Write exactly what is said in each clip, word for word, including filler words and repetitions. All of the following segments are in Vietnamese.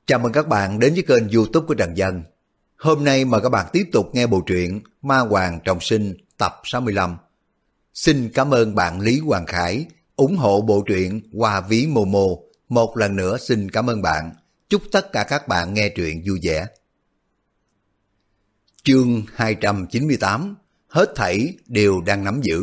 Chào mừng các bạn đến với kênh YouTube của Trần Dân. Hôm nay mời các bạn tiếp tục nghe bộ truyện Ma Hoàng Trọng Sinh tập sáu mươi lăm. Xin cảm ơn bạn Lý Hoàng Khải ủng hộ bộ truyện qua ví Momo. Một lần nữa xin cảm ơn bạn. Chúc tất cả các bạn nghe truyện vui vẻ. Chương hai trăm chín mươi tám. Hết thảy đều đang nắm giữ.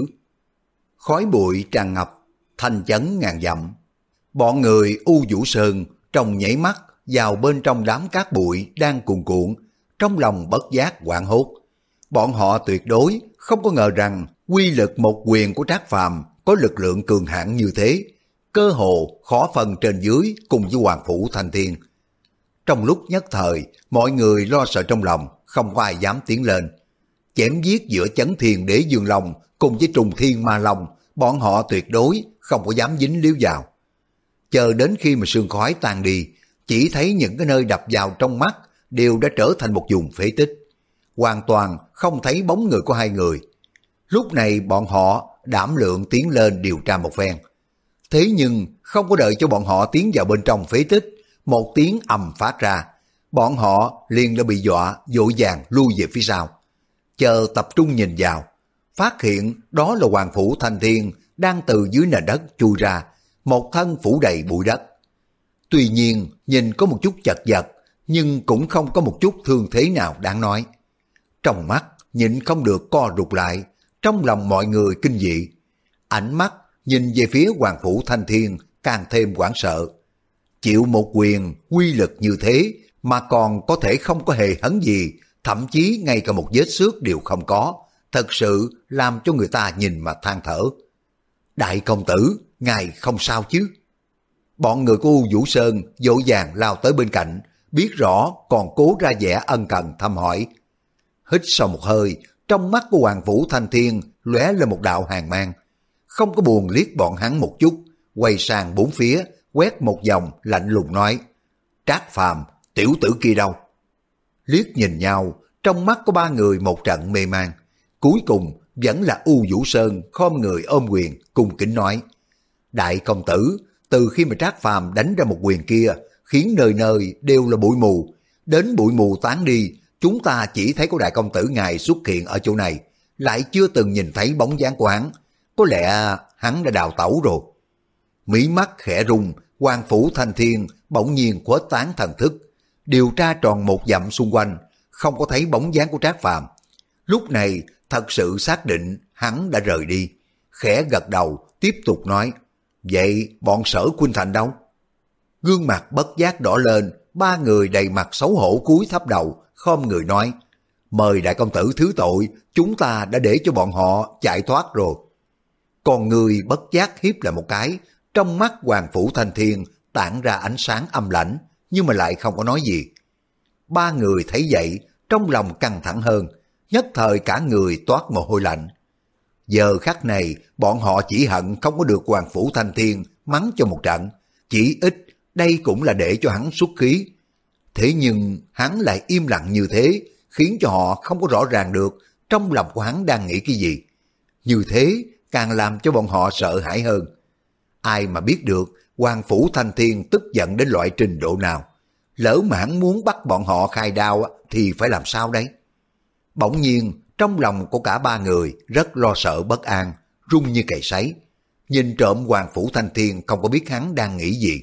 Khói bụi tràn ngập, thanh chấn ngàn dặm. Bọn người U Vũ Sơn trong nhảy mắt vào bên trong đám cát bụi đang cuồn cuộn, trong lòng bất giác hoảng hốt. Bọn họ tuyệt đối không có ngờ rằng quy lực một quyền của Trác Phàm có lực lượng cường hãn như thế, cơ hồ khó phân trên dưới cùng với Hoàng Phủ Thanh Thiên. Trong lúc nhất thời, mọi người lo sợ trong lòng, không có ai dám tiến lên. Chém giết giữa Chấn Thiên Đế Dương Long cùng với Trùng Thiên Ma Long, bọn họ tuyệt đối không có dám dính líu vào. Chờ đến khi mà sương khói tan đi, chỉ thấy những cái nơi đập vào trong mắt đều đã trở thành một vùng phế tích. Hoàn toàn không thấy bóng người của hai người. Lúc này bọn họ đảm lượng tiến lên điều tra một phen. Thế nhưng không có đợi cho bọn họ tiến vào bên trong phế tích, một tiếng ầm phát ra. Bọn họ liền đã bị dọa, vội vàng lui về phía sau. Chờ tập trung nhìn vào, phát hiện đó là Hoàng Phủ Thanh Thiên đang từ dưới nền đất chui ra, một thân phủ đầy bụi đất. Tuy nhiên nhìn có một chút chật vật, nhưng cũng không có một chút thương thế nào đáng nói. Trong mắt nhịn không được co rụt lại, trong lòng mọi người kinh dị. Ánh mắt nhìn về phía Hoàng Phủ Thanh Thiên càng thêm hoảng sợ. Chịu một quyền quy lực như thế mà còn có thể không có hề hấn gì, thậm chí ngay cả một vết xước đều không có, thật sự làm cho người ta nhìn mà than thở. Đại công tử, ngài không sao chứ? Bọn người của U Vũ Sơn vội vàng lao tới bên cạnh, biết rõ còn cố ra vẻ ân cần thăm hỏi. Hít sau một hơi, trong mắt của Hoàng Phủ Thanh Thiên lóe lên một đạo hàn mang, không có buồn liếc bọn hắn một chút, quay sang bốn phía, quét một vòng lạnh lùng nói: Trác Phàm, tiểu tử kia đâu? Liếc nhìn nhau, trong mắt của ba người một trận mê man. Cuối cùng vẫn là U Vũ Sơn khom người ôm quyền, cung kính nói: Đại công tử, từ khi mà Trác Phàm đánh ra một quyền kia, khiến nơi nơi đều là bụi mù. Đến bụi mù tán đi, chúng ta chỉ thấy có đại công tử ngài xuất hiện ở chỗ này, lại chưa từng nhìn thấy bóng dáng của hắn. Có lẽ hắn đã đào tẩu rồi. Mí mắt khẽ rung, Hoàng Phủ Thanh Thiên bỗng nhiên khuếch tán thần thức, điều tra tròn một dặm xung quanh, không có thấy bóng dáng của Trác Phàm. Lúc này thật sự xác định hắn đã rời đi, khẽ gật đầu tiếp tục nói: Vậy bọn Sở Khuynh Thành đâu? Gương mặt bất giác đỏ lên, ba người đầy mặt xấu hổ cúi thấp đầu, khom người nói: Mời đại công tử thứ tội, chúng ta đã để cho bọn họ chạy thoát rồi. Còn người bất giác hiếp lại một cái, trong mắt Hoàng Phủ Thanh Thiên tản ra ánh sáng âm lãnh, nhưng mà lại không có nói gì. Ba người thấy vậy, trong lòng căng thẳng hơn, nhất thời cả người toát mồ hôi lạnh. Giờ khắc này, bọn họ chỉ hận không có được Hoàng Phủ Thanh Thiên mắng cho một trận, chỉ ít đây cũng là để cho hắn xuất khí. Thế nhưng hắn lại im lặng như thế, khiến cho họ không có rõ ràng được trong lòng của hắn đang nghĩ cái gì. Như thế càng làm cho bọn họ sợ hãi hơn. Ai mà biết được Hoàng Phủ Thanh Thiên tức giận đến loại trình độ nào. Lỡ mà hắn muốn bắt bọn họ khai đao thì phải làm sao đấy? Bỗng nhiên trong lòng của cả ba người rất lo sợ bất an, run như cầy sấy. Nhìn trộm Hoàng Phủ Thanh Thiên không có biết hắn đang nghĩ gì.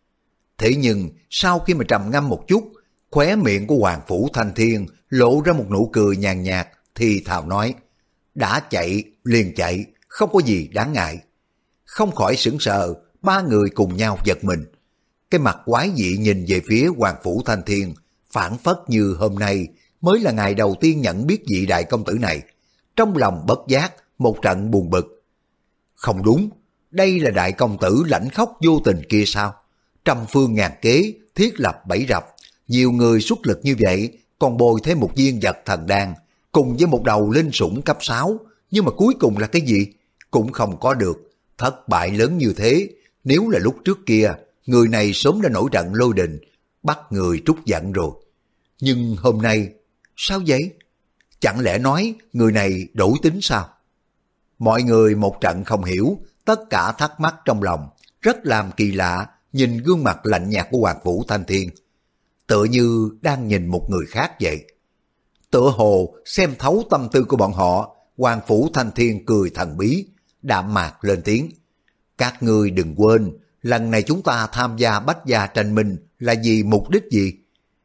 Thế nhưng sau khi mà trầm ngâm một chút, khóe miệng của Hoàng Phủ Thanh Thiên lộ ra một nụ cười nhàn nhạt, thì thào nói: Đã chạy liền chạy, không có gì đáng ngại. Không khỏi sững sờ, ba người cùng nhau giật mình. Cái mặt quái dị nhìn về phía Hoàng Phủ Thanh Thiên, phảng phất như hôm nay mới là ngày đầu tiên nhận biết vị đại công tử này. Trong lòng bất giác một trận buồn bực. Không đúng, đây là đại công tử lãnh khóc vô tình kia sao? Trăm phương ngàn kế, thiết lập bẫy rập, nhiều người xuất lực như vậy, còn bồi thêm một viên vật thần đan, cùng với một đầu linh sủng cấp sáu, nhưng mà cuối cùng là cái gì? Cũng không có được. Thất bại lớn như thế, nếu là lúc trước kia, người này sớm đã nổi trận lôi đình, bắt người trút giận rồi. Nhưng hôm nay, sao vậy? Chẳng lẽ nói người này đổi tính sao? Mọi người một trận không hiểu, tất cả thắc mắc trong lòng, rất làm kỳ lạ, nhìn gương mặt lạnh nhạt của Hoàng Phủ Thanh Thiên. tựa như đang nhìn một người khác vậy. Tựa hồ xem thấu tâm tư của bọn họ, Hoàng Phủ Thanh Thiên cười thần bí, đạm mạc lên tiếng. Các ngươi đừng quên, lần này chúng ta tham gia bách gia tranh minh là vì mục đích gì?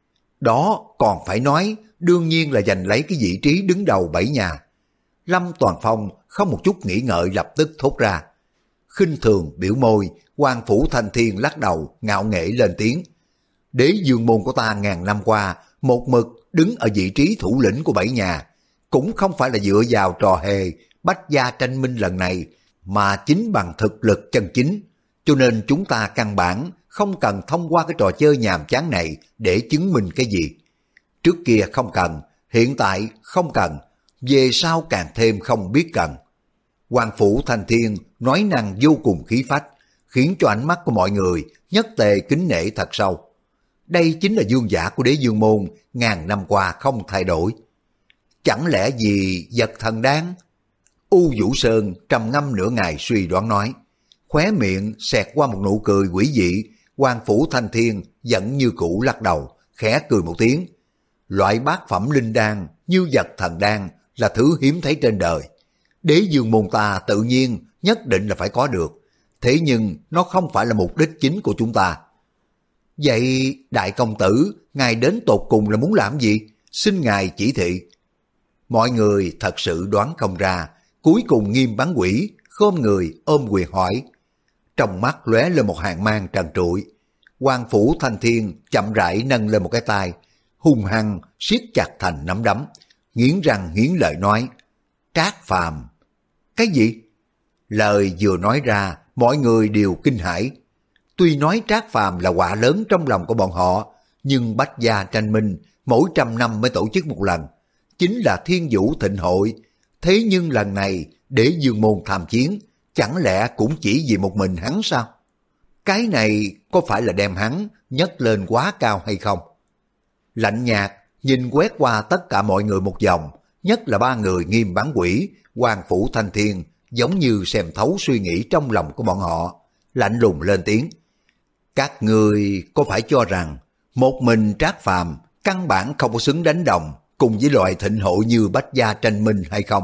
Đó còn phải nói, đương nhiên là giành lấy cái vị trí đứng đầu bảy nhà. Lâm Toàn Phong không một chút nghĩ ngợi lập tức thốt ra. Khinh thường biểu môi, Hoàng Phủ Thanh Thiên lắc đầu ngạo nghễ lên tiếng. Đế dương môn của ta ngàn năm qua một mực đứng ở vị trí thủ lĩnh của bảy nhà, cũng không phải là dựa vào trò hề bách gia tranh minh lần này, mà chính bằng thực lực chân chính. Cho nên chúng ta căn bản không cần thông qua cái trò chơi nhàm chán này để chứng minh cái gì. Trước kia không cần, hiện tại không cần, về sau càng thêm không biết cần. Hoàng Phủ Thanh Thiên nói năng vô cùng khí phách, khiến cho ánh mắt của mọi người nhất tề kính nể thật sâu. Đây chính là vương giả của Đế Dương môn ngàn năm qua không thay đổi. Chẳng lẽ vì vật thần đáng? U Vũ Sơn trầm ngâm nửa ngày suy đoán nói. Khóe miệng xẹt qua một nụ cười quỷ dị. Hoàng Phủ Thanh Thiên vẫn như cũ lắc đầu, khẽ cười một tiếng. Loại bát phẩm linh đan như vật thần đan là thứ hiếm thấy trên đời. Đế Dương môn ta tự nhiên nhất định là phải có được. Thế nhưng nó không phải là mục đích chính của chúng ta. Vậy đại công tử, ngài đến tột cùng là muốn làm gì? Xin ngài chỉ thị. Mọi người thật sự đoán không ra, cuối cùng Nghiêm Bán Quỷ khom người ôm quyền hỏi. Trong mắt lóe lên một hàng mang trần trụi. Hoàng Phủ Thanh Thiên chậm rãi nâng lên một cái tay, hung hăng siết chặt thành nắm đấm, nghiến răng nghiến lợi nói. Trác Phàm. Cái gì? Lời vừa nói ra, mọi người đều kinh hãi. Tuy nói Trác Phàm là họa lớn trong lòng của bọn họ, nhưng bách gia tranh minh mỗi trăm năm mới tổ chức một lần, chính là Thiên Vũ Thịnh Hội. Thế nhưng lần này Đế Dương môn tham chiến, chẳng lẽ cũng chỉ vì một mình hắn sao? Cái này có phải là đem hắn nhấc lên quá cao hay không? Lạnh nhạt nhìn quét qua tất cả mọi người một vòng, nhất là ba người Nghiêm Bán Quỷ, Hoàng Phủ Thanh Thiên, giống như xem thấu suy nghĩ trong lòng của bọn họ, lạnh lùng lên tiếng. Các người có phải cho rằng một mình Trác Phàm căn bản không có xứng đánh đồng cùng với loại thịnh hội như bách gia tranh minh hay không?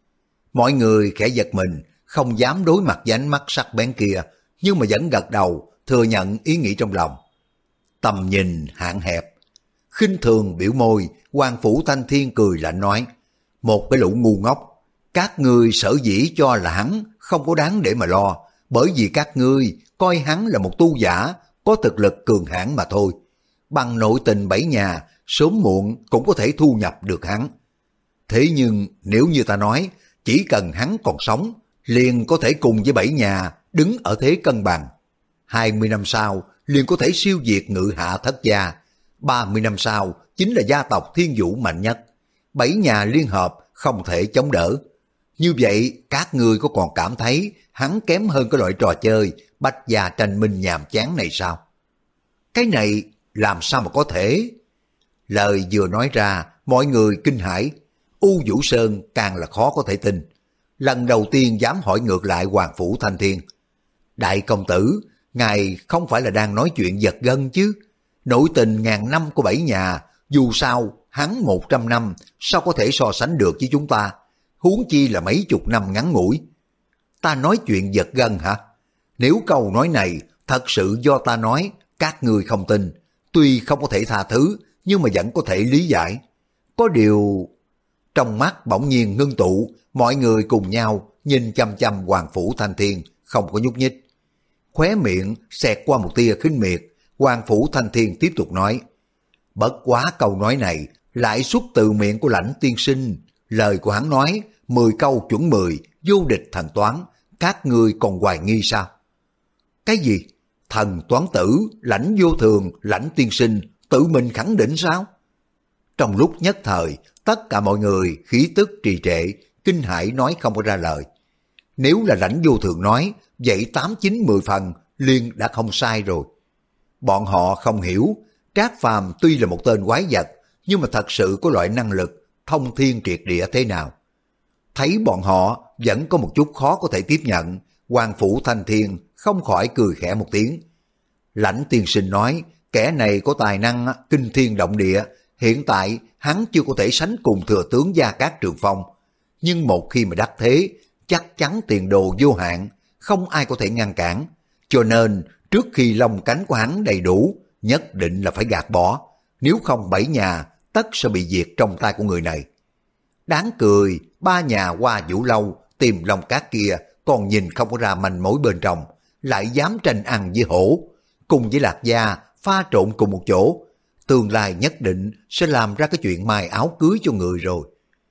Mọi người khẽ giật mình, không dám đối mặt với ánh mắt sắc bén kia, nhưng mà vẫn gật đầu, thừa nhận ý nghĩ trong lòng. Tầm nhìn hạn hẹp. Khinh thường biểu môi, Hoàng Phủ Thanh Thiên cười lạnh nói. Một cái lũ ngu ngốc, các ngươi sở dĩ cho là hắn không có đáng để mà lo, bởi vì các ngươi coi hắn là một tu giả, có thực lực cường hãn mà thôi. Bằng nội tình bảy nhà, sớm muộn cũng có thể thu nhập được hắn. Thế nhưng nếu như ta nói, chỉ cần hắn còn sống, liền có thể cùng với bảy nhà đứng ở thế cân bằng. Hai mươi năm sau, liền có thể siêu diệt Ngự Hạ Thất gia. Ba mươi năm sau, chính là gia tộc Thiên Vũ mạnh nhất. Bảy nhà liên hợp không thể chống đỡ. Như vậy, các ngươi có còn cảm thấy hắn kém hơn cái loại trò chơi bách gia tranh minh nhàm chán này sao? Cái này làm sao mà có thể? Lời vừa nói ra, mọi người kinh hãi. U Vũ Sơn càng là khó có thể tin. Lần đầu tiên dám hỏi ngược lại Hoàng Phủ Thanh Thiên. Đại công tử, ngài không phải là đang nói chuyện giật gân chứ? Nội tình ngàn năm của bảy nhà, dù sao hắn một trăm năm, sao có thể so sánh được với chúng ta? Huống chi là mấy chục năm ngắn ngủi. Ta nói chuyện giật gân hả? Nếu câu nói này thật sự do ta nói, các người không tin, tuy không có thể tha thứ, nhưng mà vẫn có thể lý giải. Có điều... Trong mắt bỗng nhiên ngưng tụ, mọi người cùng nhau nhìn chăm chăm Hoàng Phủ Thanh Thiên, không có nhúc nhích. Khóe miệng xẹt qua một tia khinh miệt, Hoàng Phủ Thanh Thiên tiếp tục nói. Bất quá câu nói này lại xuất từ miệng của Lãnh tiên sinh. Lời của hắn nói, mười câu chuẩn mười, vô địch thần toán, các ngươi còn hoài nghi sao? Cái gì? Thần toán tử, Lãnh vô thường, Lãnh tiên sinh, tự mình khẳng định sao? Trong lúc nhất thời, tất cả mọi người khí tức trì trệ, kinh hãi nói không có ra lời. Nếu là Lãnh vô thường nói, vậy tám chín mười phần liền đã không sai rồi. Bọn họ không hiểu, Trác Phàm tuy là một tên quái vật, nhưng mà thật sự có loại năng lực thông thiên triệt địa thế nào. Thấy bọn họ vẫn có một chút khó có thể tiếp nhận, Hoàng Phủ Thanh Thiên không khỏi cười khẽ một tiếng. Lãnh tiên sinh nói, Kẻ này có tài năng kinh thiên động địa, hiện tại hắn chưa có thể sánh cùng thừa tướng Gia Cát Trường Phong. Nhưng một khi mà đắc thế, chắc chắn tiền đồ vô hạn, không ai có thể ngăn cản. Cho nên trước khi lông cánh của hắn đầy đủ, nhất định là phải gạt bỏ. Nếu không bảy nhà tất sẽ bị diệt trong tay của người này. Đáng cười, ba nhà Hoa Vũ Lâu tìm Long Cát kia còn nhìn không có ra manh mối bên trong, lại dám tranh ăn với hổ, cùng với Lạc Gia pha trộn cùng một chỗ. Tương lai nhất định sẽ làm ra cái chuyện mai áo cưới cho người rồi.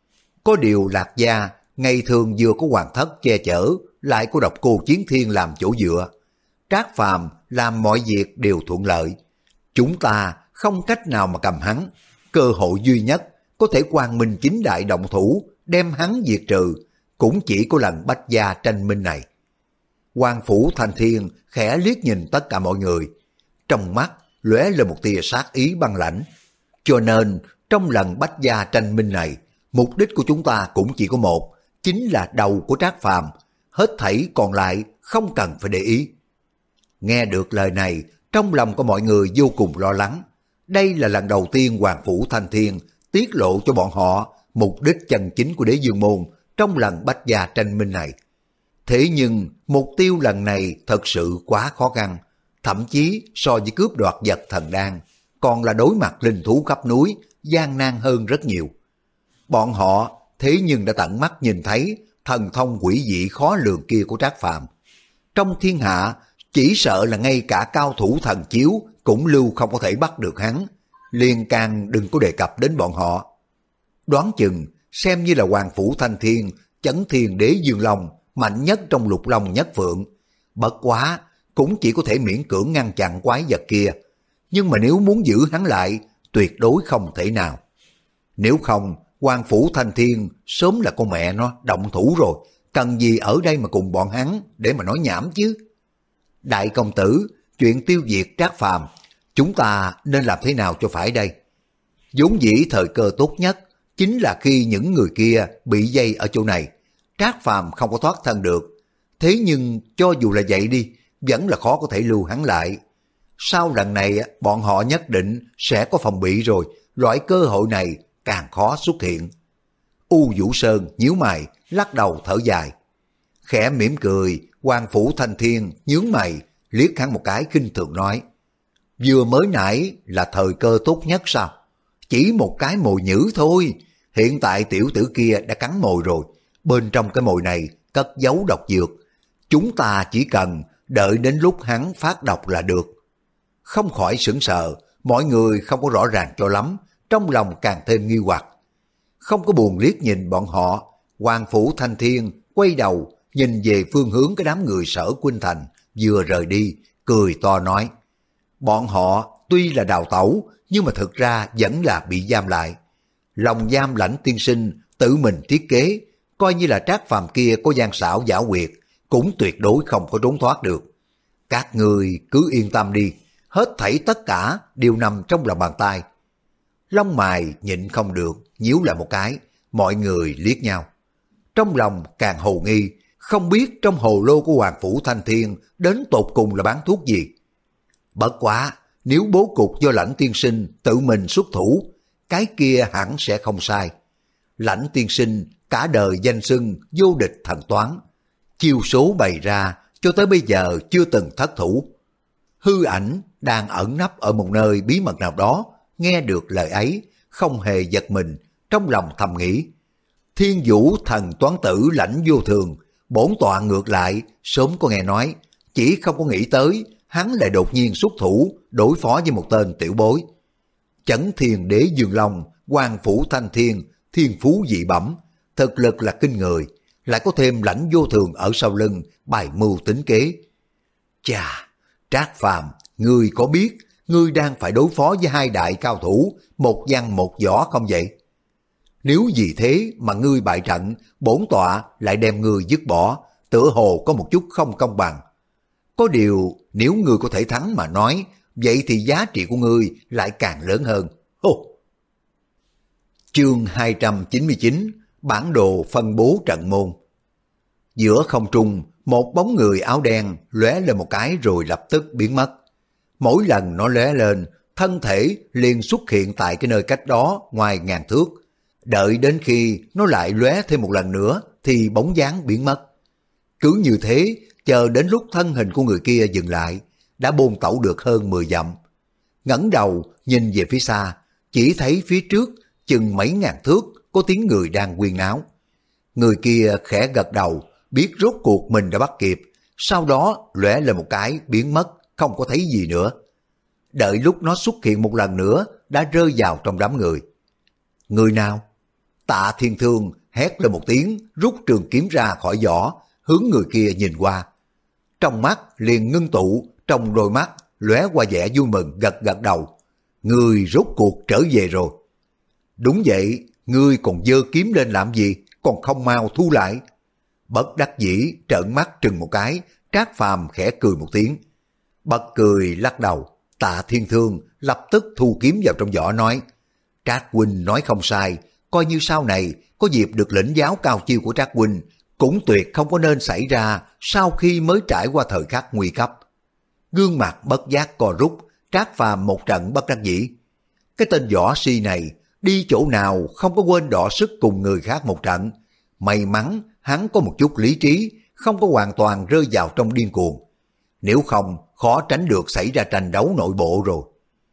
Có điều Lạc Gia ngày thường vừa có hoàng thất che chở, lại có Độc Cô Chiến Thiên làm chỗ dựa. Trác Phàm làm mọi việc đều thuận lợi. Chúng ta không cách nào mà cầm hắn. Cơ hội duy nhất có thể quang minh chính đại động thủ đem hắn diệt trừ, cũng chỉ có lần Bách Gia tranh minh này. Hoàng Phủ Thanh Thiên khẽ liếc nhìn tất cả mọi người, trong mắt lóe lên một tia sát ý băng lãnh. Cho nên trong lần Bách Gia tranh minh này, mục đích của chúng ta cũng chỉ có một, chính là đầu của Trác Phàm, hết thảy còn lại không cần phải để ý. Nghe được lời này, trong lòng của mọi người vô cùng lo lắng. Đây là lần đầu tiên Hoàng Phủ Thanh Thiên tiết lộ cho bọn họ mục đích chân chính của Đế Dương Môn trong lần Bách Gia tranh minh này. Thế nhưng mục tiêu lần này thật sự quá khó khăn, thậm chí so với cướp đoạt vật thần đan, còn là đối mặt linh thú khắp núi, gian nan hơn rất nhiều. Bọn họ thế nhưng đã tận mắt nhìn thấy thần thông quỷ dị khó lường kia của Trác Phàm. Trong thiên hạ, chỉ sợ là ngay cả cao thủ thần chiếu cũng lưu không có thể bắt được hắn, liền càng đừng có đề cập đến bọn họ. Đoán chừng xem như là Hoàng Phủ Thanh Thiên, Chấn Thiên Đế Dương Long mạnh nhất trong Lục Long Nhất Phượng. Bất quá cũng chỉ có thể miễn cưỡng ngăn chặn quái vật kia, nhưng mà nếu muốn giữ hắn lại, tuyệt đối không thể nào. Nếu không, Hoàng Phủ Thanh Thiên sớm là con mẹ nó động thủ rồi, cần gì ở đây mà cùng bọn hắn để mà nói nhảm chứ. Đại công tử, chuyện tiêu diệt Trác Phàm, chúng ta nên làm thế nào cho phải đây? Vốn dĩ thời cơ tốt nhất chính là khi những người kia bị dây ở chỗ này, Trác Phàm không có thoát thân được. Thế nhưng cho dù là vậy đi, vẫn là khó có thể lưu hắn lại. Sau lần này bọn họ nhất định sẽ có phòng bị rồi, loại cơ hội này càng khó xuất hiện. U Vũ Sơn nhíu mày, lắc đầu thở dài. Khẽ mỉm cười, Hoàng Phủ Thanh Thiên nhướng mày, liếc hắn một cái khinh thường nói: vừa mới nãy là thời cơ tốt nhất sao? Chỉ một cái mồi nhữ thôi, hiện tại tiểu tử kia đã cắn mồi rồi, bên trong cái mồi này cất giấu độc dược. Chúng ta chỉ cần đợi đến lúc hắn phát độc là được. Không khỏi sững sờ, mọi người không có rõ ràng cho lắm, trong lòng càng thêm nghi hoặc. Không có buồn liếc nhìn bọn họ, Hoàng Phủ Thanh Thiên quay đầu nhìn về phương hướng cái đám người Sở Khuynh Thành vừa rời đi, cười to nói: bọn họ tuy là đào tẩu, nhưng mà thực ra vẫn là bị giam lại. Lòng giam Lãnh tiên sinh tự mình thiết kế, coi như là Trác Phàm kia có gian xảo giả quyệt, cũng tuyệt đối không có trốn thoát được. Các người cứ yên tâm đi, hết thảy tất cả đều nằm trong lòng bàn tay. Lông mày nhịn không được, nhíu lại một cái, mọi người liếc nhau. Trong lòng càng hồ nghi, không biết trong hồ lô của Hoàng Phủ Thanh Thiên đến tột cùng là bán thuốc gì. Bất quá, nếu bố cục do Lãnh tiên sinh tự mình xuất thủ, cái kia hẳn sẽ không sai. Lãnh tiên sinh cả đời danh xưng vô địch thần toán, chiêu số bày ra cho tới bây giờ chưa từng thất thủ. Hư ảnh đang ẩn nấp ở một nơi bí mật nào đó, nghe được lời ấy, không hề giật mình, trong lòng thầm nghĩ: Thiên Vũ thần toán tử Lãnh vô thường, bổn tọa ngược lại, sớm có nghe nói, chỉ không có nghĩ tới, hắn lại đột nhiên xuất thủ, đối phó với một tên tiểu bối. Chấn Thiên Đế Dương Long, Hoàng Phủ Thanh Thiên, thiên phú dị bẩm, thực lực là kinh người, lại có thêm Lãnh vô thường ở sau lưng, bài mưu tính kế. Chà, Trác Phàm, ngươi có biết, ngươi đang phải đối phó với hai đại cao thủ, một văn một võ không vậy? Nếu vì thế mà ngươi bại trận, bổn tọa lại đem ngươi dứt bỏ, tựa hồ có một chút không công bằng. Có điều, nếu ngươi có thể thắng mà nói, vậy thì giá trị của ngươi lại càng lớn hơn. Hô! Chương hai trăm chín mươi chín, bản đồ phân bố trận môn. Giữa không trung, một bóng người áo đen lóe lên một cái rồi lập tức biến mất. Mỗi lần nó lóe lên, thân thể liền xuất hiện tại cái nơi cách đó ngoài ngàn thước. Đợi đến khi nó lại lóe thêm một lần nữa thì bóng dáng biến mất. Cứ như thế, chờ đến lúc thân hình của người kia dừng lại, đã bôn tẩu được hơn mười dặm. Ngẩng đầu nhìn về phía xa, chỉ thấy phía trước chừng mấy ngàn thước có tiếng người đang huyên náo. Người kia khẽ gật đầu, biết rốt cuộc mình đã bắt kịp, sau đó lóe lên một cái biến mất, không có thấy gì nữa. Đợi lúc nó xuất hiện một lần nữa, đã rơi vào trong đám người. Người nào? Tạ Thiên Thương hét lên một tiếng, rút trường kiếm ra khỏi vỏ, hướng người kia nhìn qua. Trong mắt liền ngưng tụ, trong đôi mắt lóe qua vẻ vui mừng, gật gật đầu. Người rốt cuộc trở về rồi. Đúng vậy, ngươi còn giơ kiếm lên làm gì, còn không mau thu lại. Bất đắc dĩ trợn mắt trừng một cái, Trác Phàm khẽ cười một tiếng. Bật cười lắc đầu, Tạ Thiên Thương lập tức thu kiếm vào trong vỏ nói, Trác huynh nói không sai, coi như sau này có dịp được lĩnh giáo cao chiêu của Trác huynh, cũng tuyệt không có nên xảy ra sau khi mới trải qua thời khắc nguy cấp. Gương mặt bất giác co rút, Trác Phàm một trận bất đắc dĩ. Cái tên võ si này đi chỗ nào không có quên đọ sức cùng người khác một trận. May mắn hắn có một chút lý trí, không có hoàn toàn rơi vào trong điên cuồng. Nếu không, khó tránh được xảy ra tranh đấu nội bộ rồi.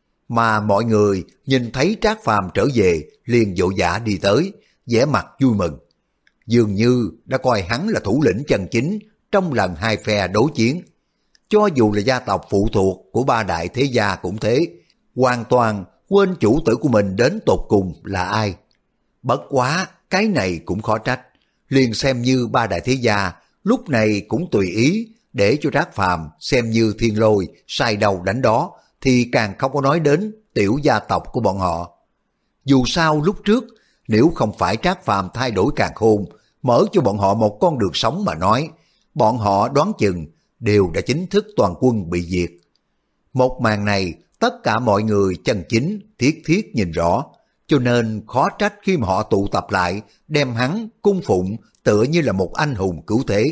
Mà mọi người nhìn thấy Trác Phàm trở về, liền vội vã đi tới, vẻ mặt vui mừng. Dường như đã coi hắn là thủ lĩnh chân chính trong lần hai phe đối chiến. Cho dù là gia tộc phụ thuộc của ba đại thế gia cũng thế, hoàn toàn quên chủ tử của mình đến tột cùng là ai. Bất quá, cái này cũng khó trách. Liền xem như ba đại thế gia, lúc này cũng tùy ý, để cho Trác Phàm xem như thiên lôi, sai đầu đánh đó, thì càng không có nói đến tiểu gia tộc của bọn họ. Dù sao lúc trước, nếu không phải Trác Phàm thay đổi càn khôn, mở cho bọn họ một con đường sống mà nói, bọn họ đoán chừng đều đã chính thức toàn quân bị diệt. Một màn này, tất cả mọi người chân chính, thiết thiết nhìn rõ, cho nên khó trách khi mà họ tụ tập lại, đem hắn cung phụng tựa như là một anh hùng cứu thế.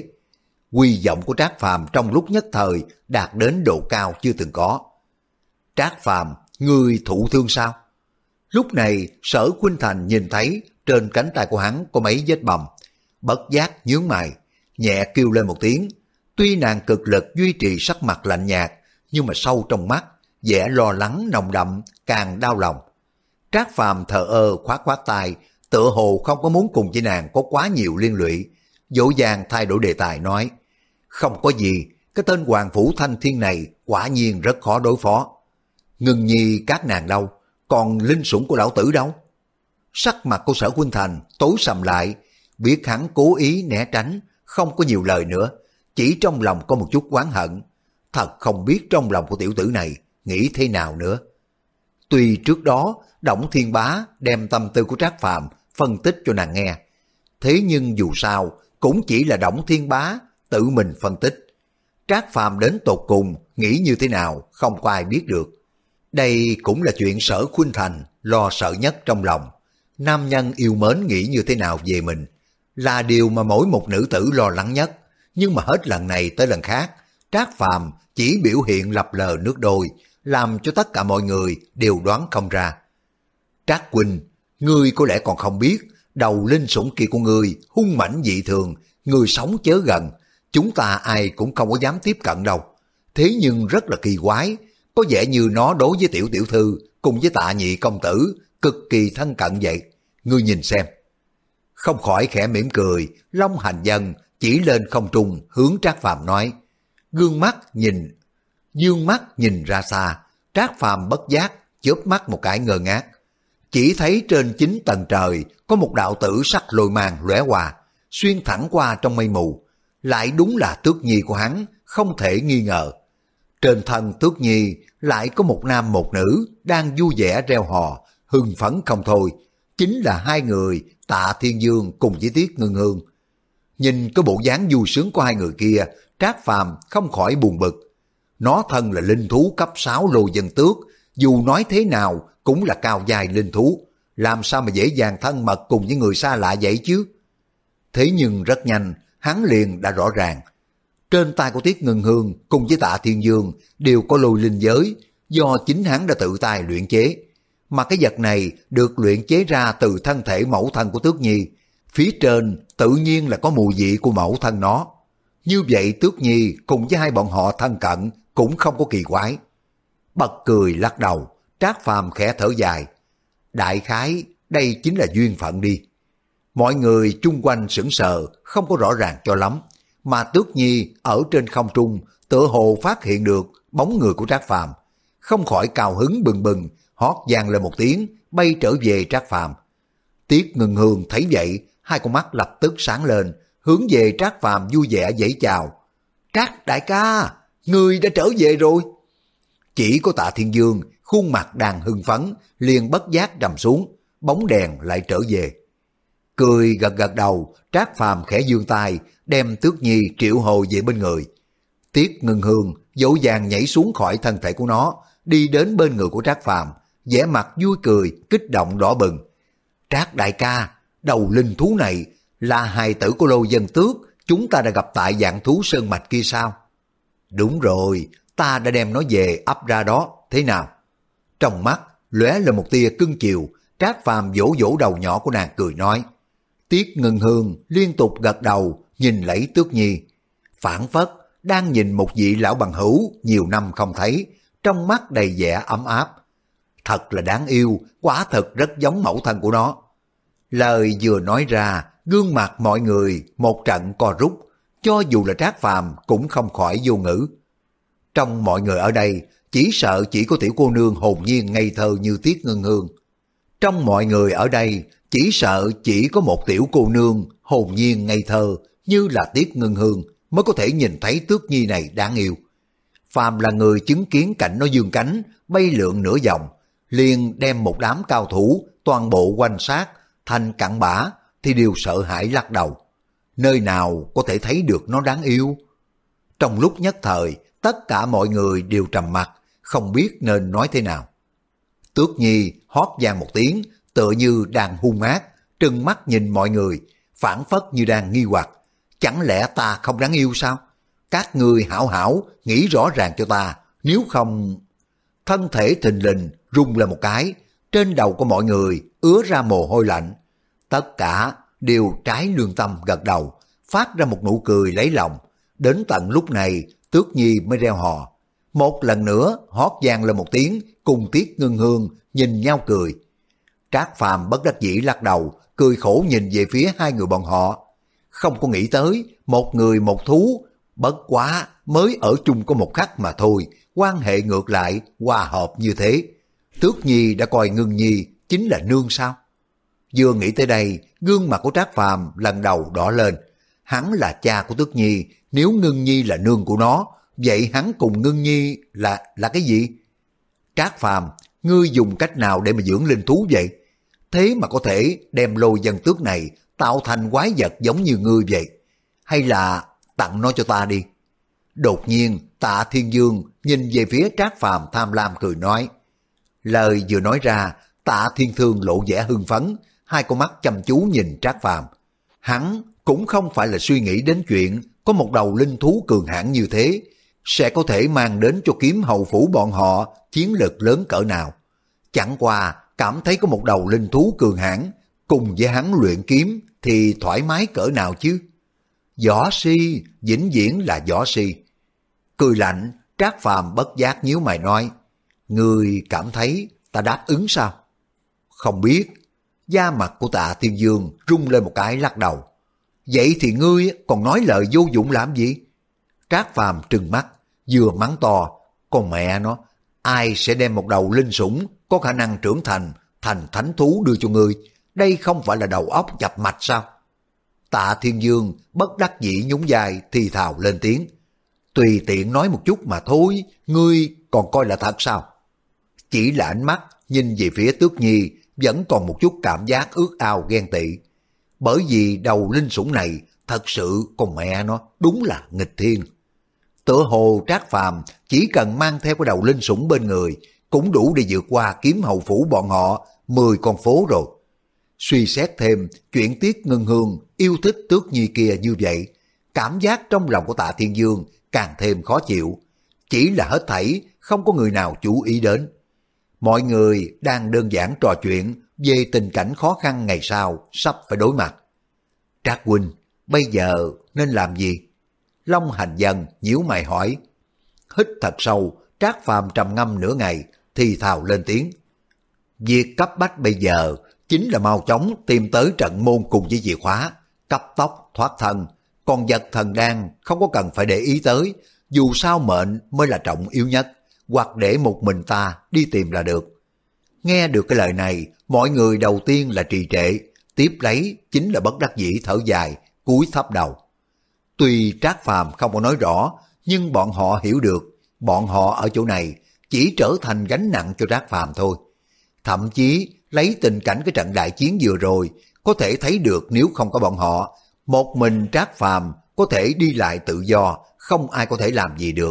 Quy vọng của Trác Phàm trong lúc nhất thời đạt đến độ cao chưa từng có. Trác Phàm, ngươi thụ thương sao? Lúc này Sở Khuynh Thành nhìn thấy trên cánh tay của hắn có mấy vết bầm, bất giác nhướng mày, nhẹ kêu lên một tiếng. Tuy nàng cực lực duy trì sắc mặt lạnh nhạt, nhưng mà sâu trong mắt, vẻ lo lắng nồng đậm, càng đau lòng. Trác Phàm thờ ơ khoát khoát tay, tựa hồ không có muốn cùng với nàng có quá nhiều liên lụy, dỗ dàng thay đổi đề tài nói, không có gì, cái tên Hoàng Phủ Thanh Thiên này quả nhiên rất khó đối phó. Ngưng nhi các nàng đâu, còn linh sủng của lão tử đâu? Sắc mặt của Sở Khuynh Thành tối sầm lại, biết hắn cố ý né tránh, không có nhiều lời nữa, chỉ trong lòng có một chút oán hận. Thật không biết trong lòng của tiểu tử này nghĩ thế nào nữa. Tuy trước đó Đổng Thiên Bá đem tâm tư của Trác Phàm phân tích cho nàng nghe, thế nhưng dù sao cũng chỉ là Đổng Thiên Bá tự mình phân tích. Trác Phàm đến tột cùng nghĩ như thế nào không có ai biết được. Đây cũng là chuyện Sở Khuynh Thành lo sợ nhất trong lòng. Nam nhân yêu mến nghĩ như thế nào về mình là điều mà mỗi một nữ tử lo lắng nhất. Nhưng mà hết lần này tới lần khác, Trác Phàm chỉ biểu hiện lập lờ nước đôi, làm cho tất cả mọi người đều đoán không ra. Trác huynh, ngươi có lẽ còn không biết, đầu linh sủng kia của ngươi hung mãnh dị thường, ngươi sống chớ gần, chúng ta ai cũng không có dám tiếp cận đâu. Thế nhưng rất là kỳ quái, có vẻ như nó đối với tiểu tiểu thư cùng với Tạ nhị công tử cực kỳ thân cận vậy. Ngươi nhìn xem. Không khỏi khẽ mỉm cười, Long Hành Dân chỉ lên không trung hướng Trác Phàm nói, gương mắt nhìn, dương mắt nhìn ra xa. Trác Phàm bất giác chớp mắt một cái ngơ ngác, chỉ thấy trên chín tầng trời có một đạo tử sắc lôi mang lóe qua, xuyên thẳng qua trong mây mù, lại đúng là Tước Nhi của hắn, không thể nghi ngờ. Trên thân Tước Nhi lại có một nam một nữ đang vui vẻ reo hò, hưng phấn không thôi, chính là hai người Tạ Thiên Dương cùng với Tiết Ngưng Hương. Nhìn cái bộ dáng vui sướng của hai người kia, Trác Phàm không khỏi buồn bực. Nó thân là linh thú cấp sáu lô dân tước, dù nói thế nào cũng là cao giai linh thú, làm sao mà dễ dàng thân mật cùng với người xa lạ vậy chứ? Thế nhưng rất nhanh, hắn liền đã rõ ràng. Trên tay của Tiết Ngưng Hương cùng với Tạ Thiên Dương đều có lôi linh giới, do chính hắn đã tự tay luyện chế. Mà cái vật này được luyện chế ra từ thân thể mẫu thân của Tước Nhi, phía trên tự nhiên là có mùi vị của mẫu thân nó. Như vậy Tước Nhi cùng với hai bọn họ thân cận cũng không có kỳ quái. Bật cười lắc đầu, Trác Phàm khẽ thở dài. Đại khái đây chính là duyên phận đi. Mọi người chung quanh sững sờ, không có rõ ràng cho lắm. Mà Tước Nhi ở trên không trung tựa hồ phát hiện được bóng người của Trác Phàm, không khỏi cao hứng bừng bừng, hót vang lên một tiếng, bay trở về Trác Phàm. Tiết Ngân Hương thấy vậy, hai con mắt lập tức sáng lên, hướng về Trác Phàm vui vẻ vẫy chào. Trác đại ca, người đã trở về rồi. Chỉ có Tạ Thiên Dương, khuôn mặt đang hưng phấn, liền bất giác trầm xuống, bóng đèn lại trở về. Cười gật gật đầu, Trác Phàm khẽ giương tay, đem Tước Nhi triệu hồi về bên người. Tiết Ngân Hương dỗ dàng nhảy xuống khỏi thân thể của nó, đi đến bên người của Trác Phàm, vẻ mặt vui cười, kích động đỏ bừng. Trác đại ca, đầu linh thú này là hài tử của Lô Dân Tước, chúng ta đã gặp tại Vạn Thú Sơn Mạch kia sao? Đúng rồi, ta đã đem nó về ấp ra đó, thế nào? Trong mắt lóe lên một tia cưng chiều, Trác Phàm vỗ vỗ đầu nhỏ của nàng cười nói. Tiết Ngân Hương liên tục gật đầu, nhìn lấy Tước Nhi. Phản phất đang nhìn một vị lão bằng hữu nhiều năm không thấy, trong mắt đầy vẻ ấm áp. Thật là đáng yêu, quả thật rất giống mẫu thân của nó. Lời vừa nói ra, gương mặt mọi người một trận co rút, cho dù là Trác Phàm cũng không khỏi vô ngữ. Trong mọi người ở đây, chỉ sợ chỉ có tiểu cô nương hồn nhiên ngây thơ như Tiết Ngân Hương. Trong mọi người ở đây, chỉ sợ chỉ có một tiểu cô nương hồn nhiên ngây thơ như là Tiết Ngân Hương mới có thể nhìn thấy Tước Nhi này đáng yêu. Phàm là người chứng kiến cảnh nó dương cánh, bay lượn nửa vòng, liền đem một đám cao thủ toàn bộ quanh sát thành cặn bã thì đều sợ hãi lắc đầu. Nơi nào có thể thấy được nó đáng yêu? Trong lúc nhất thời, tất cả mọi người đều trầm mặc, không biết nên nói thế nào. Tước Nhi hót vang một tiếng, tựa như đang hung ác, trừng mắt nhìn mọi người, phảng phất như đang nghi hoặc. Chẳng lẽ ta không đáng yêu sao? Các ngươi hảo hảo, nghĩ rõ ràng cho ta, nếu không... Thân thể thình lình rung lên một cái, trên đầu của mọi người ứa ra mồ hôi lạnh. Tất cả đều trái lương tâm gật đầu, phát ra một nụ cười lấy lòng. Đến tận lúc này, Tước Nhi mới reo hò. Một lần nữa hót vang lên một tiếng, cùng Tiết Ngân Hương nhìn nhau cười. Trác Phàm bất đắc dĩ lắc đầu, cười khổ nhìn về phía hai người bọn họ. Không có nghĩ tới, một người một thú, bất quá mới ở chung có một khắc mà thôi, quan hệ ngược lại, hòa hợp như thế. Tước Nhi đã coi Ngân Nhi chính là nương sao? Vừa nghĩ tới đây, gương mặt của Trác Phàm lần đầu đỏ lên. Hắn là cha của Tước Nhi, nếu Ngân Nhi là nương của nó, vậy hắn cùng Ngân Nhi là là cái gì? Trác Phàm, ngươi dùng cách nào để mà dưỡng linh thú vậy? Thế mà có thể đem Lô Dân Tước này tạo thành quái vật giống như ngươi vậy? Hay là tặng nó cho ta đi? Đột nhiên Tạ Thiên Dương nhìn về phía Trác Phàm tham lam cười nói. Lời vừa nói ra, Tạ Thiên Thương lộ vẻ hưng phấn, hai con mắt chăm chú nhìn Trác Phàm. Hắn cũng không phải là suy nghĩ đến chuyện có một đầu linh thú cường hãn như thế sẽ có thể mang đến cho Kiếm Hầu phủ bọn họ chiến lực lớn cỡ nào. Chẳng qua cảm thấy có một đầu linh thú cường hãn cùng với hắn luyện kiếm thì thoải mái cỡ nào chứ. Võ si, vĩnh viễn là võ si. Cười lạnh, Trác Phàm bất giác nhíu mày nói, ngươi cảm thấy ta đáp ứng sao? Không biết. Da mặt của Tạ Thiên Dương rung lên một cái lắc đầu. Vậy thì ngươi còn nói lời vô dụng làm gì? Trác Phàm trừng mắt, vừa mắng to, con mẹ nó, ai sẽ đem một đầu linh sủng có khả năng trưởng thành thành thánh thú đưa cho ngươi? Đây không phải là đầu óc chập mạch sao? Tạ Thiên Dương bất đắc dĩ nhún vai thì thào lên tiếng. Tùy tiện nói một chút mà thôi, ngươi còn coi là thật sao? Chỉ là ánh mắt nhìn về phía Tước Nhi vẫn còn một chút cảm giác ước ao ghen tị. Bởi vì đầu linh sủng này thật sự con mẹ nó đúng là nghịch thiên. Tựa hồ Trác Phàm chỉ cần mang theo cái đầu linh sủng bên người cũng đủ để vượt qua Kiếm Hầu phủ bọn họ mười con phố rồi. Suy xét thêm chuyện Tiết Ngân Hương yêu thích Tước Nhi kia như vậy, cảm giác trong lòng của Tạ Thiên Dương càng thêm khó chịu. Chỉ là hết thảy không có người nào chú ý đến. Mọi người đang đơn giản trò chuyện về tình cảnh khó khăn ngày sau sắp phải đối mặt. Trác huynh, bây giờ nên làm gì? Long Hành Dân nhíu mày hỏi. Hít thật sâu, Trác Phàm trầm ngâm nửa ngày, thì thào lên tiếng. Việc cấp bách bây giờ chính là mau chóng tìm tới trận môn cùng với chìa khóa, cấp tốc thoát thân. Còn vật thần đan không có cần phải để ý tới, dù sao mệnh mới là trọng yếu nhất, hoặc để một mình ta đi tìm là được. Nghe được cái lời này, mọi người đầu tiên là trì trệ, tiếp lấy chính là bất đắc dĩ thở dài, cúi thấp đầu. Tuy Trác Phàm không có nói rõ, nhưng bọn họ hiểu được, bọn họ ở chỗ này chỉ trở thành gánh nặng cho Trác Phàm thôi. Thậm chí lấy tình cảnh cái trận đại chiến vừa rồi, có thể thấy được nếu không có bọn họ, một mình Trác Phàm có thể đi lại tự do, không ai có thể làm gì được.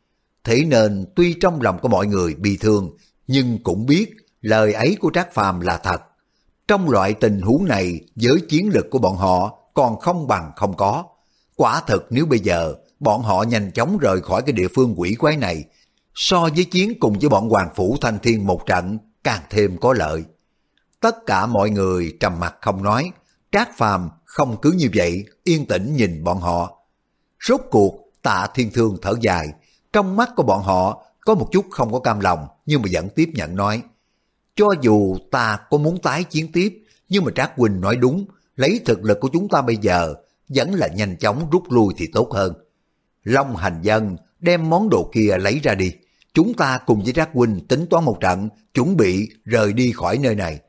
Thế nên tuy trong lòng của mọi người bi thương, nhưng cũng biết lời ấy của Trác Phàm là thật. Trong loại tình huống này, với chiến lực của bọn họ còn không bằng không có. Quả thực nếu bây giờ bọn họ nhanh chóng rời khỏi cái địa phương quỷ quái này, so với chiến cùng với bọn Hoàng Phủ Thanh Thiên một trận càng thêm có lợi. Tất cả mọi người trầm mặc không nói, Trác Phàm không cứ như vậy yên tĩnh nhìn bọn họ. Rốt cuộc Tạ Thiên Thương thở dài, trong mắt của bọn họ có một chút không có cam lòng, nhưng mà vẫn tiếp nhận nói. Cho dù ta có muốn tái chiến tiếp, nhưng mà Trác huynh nói đúng, lấy thực lực của chúng ta bây giờ, vẫn là nhanh chóng rút lui thì tốt hơn. Long Hành Dân đem món đồ kia lấy ra đi, chúng ta cùng với Trác huynh tính toán một trận, chuẩn bị rời đi khỏi nơi này.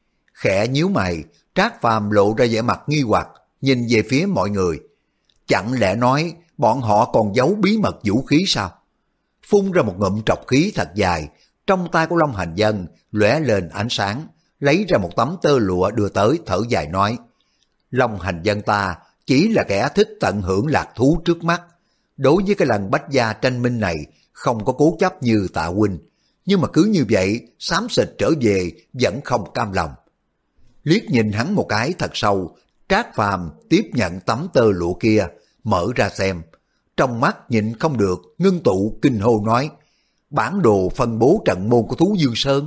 Khẽ nhíu mày, Trác Phàm lộ ra vẻ mặt nghi hoặc, nhìn về phía mọi người. Chẳng lẽ nói bọn họ còn giấu bí mật vũ khí sao? Phun ra một ngụm trọc khí thật dài, trong tay của Long Hành Dân lóe lên ánh sáng, lấy ra một tấm tơ lụa đưa tới, thở dài nói. Long Hành Dân ta chỉ là kẻ thích tận hưởng lạc thú trước mắt. Đối với cái lần bách gia tranh minh này, không có cố chấp như Tạ huynh, nhưng mà cứ như vậy, xám xịt trở về vẫn không cam lòng. Liếc nhìn hắn một cái thật sâu, Trác Phàm tiếp nhận tấm tơ lụa kia, mở ra xem. Trong mắt nhịn không được, ngưng tụ kinh hô nói, bản đồ phân bố trận môn của Thú Dương Sơn.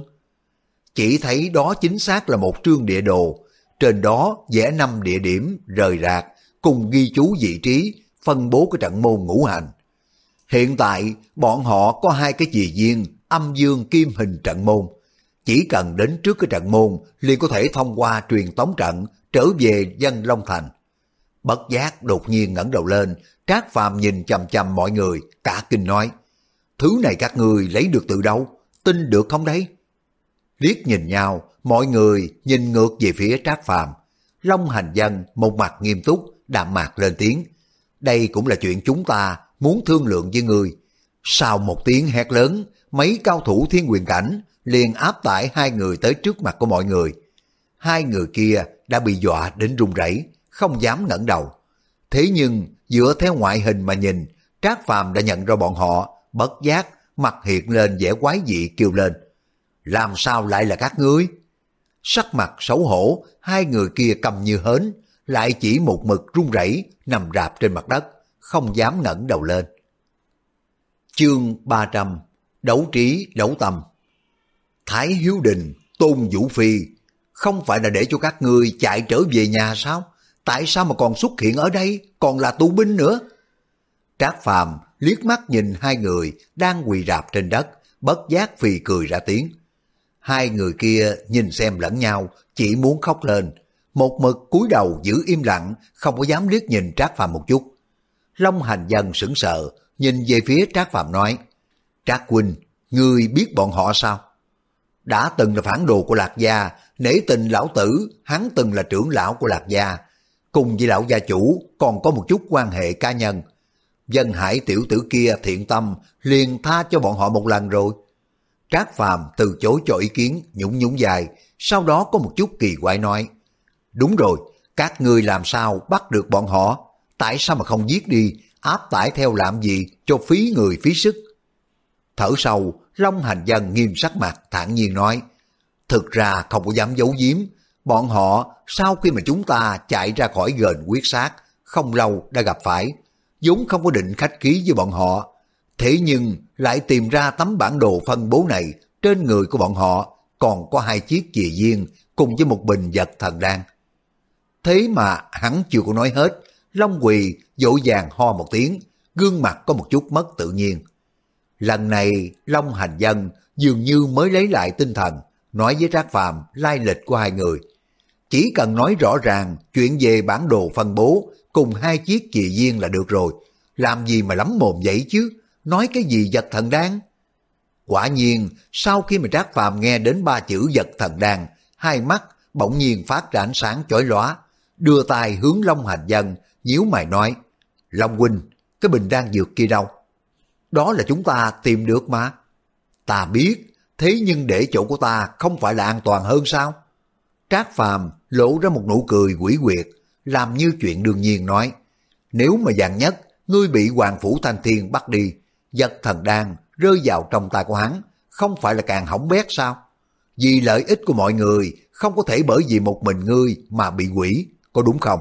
Chỉ thấy đó chính xác là một trương địa đồ, trên đó vẽ năm địa điểm rời rạc, cùng ghi chú vị trí, phân bố cái trận môn ngũ hành. Hiện tại, bọn họ có hai cái chì viên, âm dương kim hình trận môn. Chỉ cần đến trước cái trận môn, liền có thể thông qua truyền tống trận, trở về Dân Long Thành. Bất giác đột nhiên ngẩng đầu lên, Trác Phàm nhìn chằm chằm mọi người, cả kinh nói, thứ này các người lấy được từ đâu, tin được không đấy? Liếc nhìn nhau, mọi người nhìn ngược về phía Trác Phàm. Long Hành Dân một mặt nghiêm túc, đạm mạc lên tiếng, đây cũng là chuyện chúng ta muốn thương lượng với người. Sau một tiếng hét lớn, mấy cao thủ thiên quyền cảnh liền áp tải hai người tới trước mặt của mọi người. Hai người kia đã bị dọa đến run rẩy, không dám ngẩng đầu. Thế nhưng dựa theo ngoại hình mà nhìn, Trác Phàm đã nhận ra bọn họ, bất giác mặt hiện lên vẻ quái dị kêu lên. Làm sao lại là các ngươi? Sắc mặt xấu hổ, hai người kia cầm như hến, lại chỉ một mực run rẩy nằm rạp trên mặt đất, không dám ngẩng đầu lên. Chương ba trăm, đấu trí đấu tâm. Thái Hiếu Đình, Tôn Vũ Phi, không phải là để cho các ngươi chạy trở về nhà sao? Tại sao mà còn xuất hiện ở đây, còn là tù binh nữa? Trác Phàm liếc mắt nhìn hai người đang quỳ rạp trên đất, bất giác phì cười ra tiếng. Hai người kia nhìn xem lẫn nhau, chỉ muốn khóc lên. Một mực cúi đầu giữ im lặng, không có dám liếc nhìn Trác Phàm một chút. Long Hành Dân sững sờ, nhìn về phía Trác Phàm nói, Trác huynh, ngươi biết bọn họ sao? Đã từng là phản đồ của Lạc Gia, nể tình lão tử, hắn từng là trưởng lão của Lạc Gia. Cùng với lão gia chủ còn có một chút quan hệ cá nhân. Dân Hải tiểu tử kia thiện tâm, liền tha cho bọn họ một lần rồi. Trác Phàm từ chối cho ý kiến, nhún nhún dài, sau đó có một chút kỳ quái nói, đúng rồi, các ngươi làm sao bắt được bọn họ? Tại sao mà không giết đi, áp tải theo làm gì cho phí người phí sức? Thở sâu, Long Hành Dân nghiêm sắc mặt thản nhiên nói, thực ra không có dám giấu giếm, bọn họ sau khi mà chúng ta chạy ra khỏi ghềnh quyết sát, không lâu đã gặp phải, vốn không có định khách khí với bọn họ. Thế nhưng lại tìm ra tấm bản đồ phân bố này, trên người của bọn họ còn có hai chiếc chìa viên cùng với một bình vật thần đan. Thế mà hắn chưa có nói hết, Long Quỳ vội vàng ho một tiếng, gương mặt có một chút mất tự nhiên. Lần này Long Hành Dân dường như mới lấy lại tinh thần, nói với Trác Phàm lai lịch của hai người. Chỉ cần nói rõ ràng chuyện về bản đồ phân bố cùng hai chiếc chìa viên là được rồi, làm gì mà lắm mồm vậy chứ, nói cái gì vật thần đan. Quả nhiên sau khi mà Trác Phàm nghe đến ba chữ vật thần đan, hai mắt bỗng nhiên phát ra ánh sáng chói lóa, đưa tay hướng Long Hành Dân, nhíu mày nói: Long huynh, cái bình đan dược kia đâu? Đó là chúng ta tìm được mà. Ta biết, thế nhưng để chỗ của ta không phải là an toàn hơn sao? Trác Phàm lộ ra một nụ cười quỷ quyệt, làm như chuyện đương nhiên nói: nếu mà vạn nhất ngươi bị Hoàng Phủ Thanh Thiên bắt đi, vật thần đan rơi vào trong tay của hắn, không phải là càng hỏng bét sao? Vì lợi ích của mọi người, không có thể bởi vì một mình ngươi mà bị quỷ, có đúng không?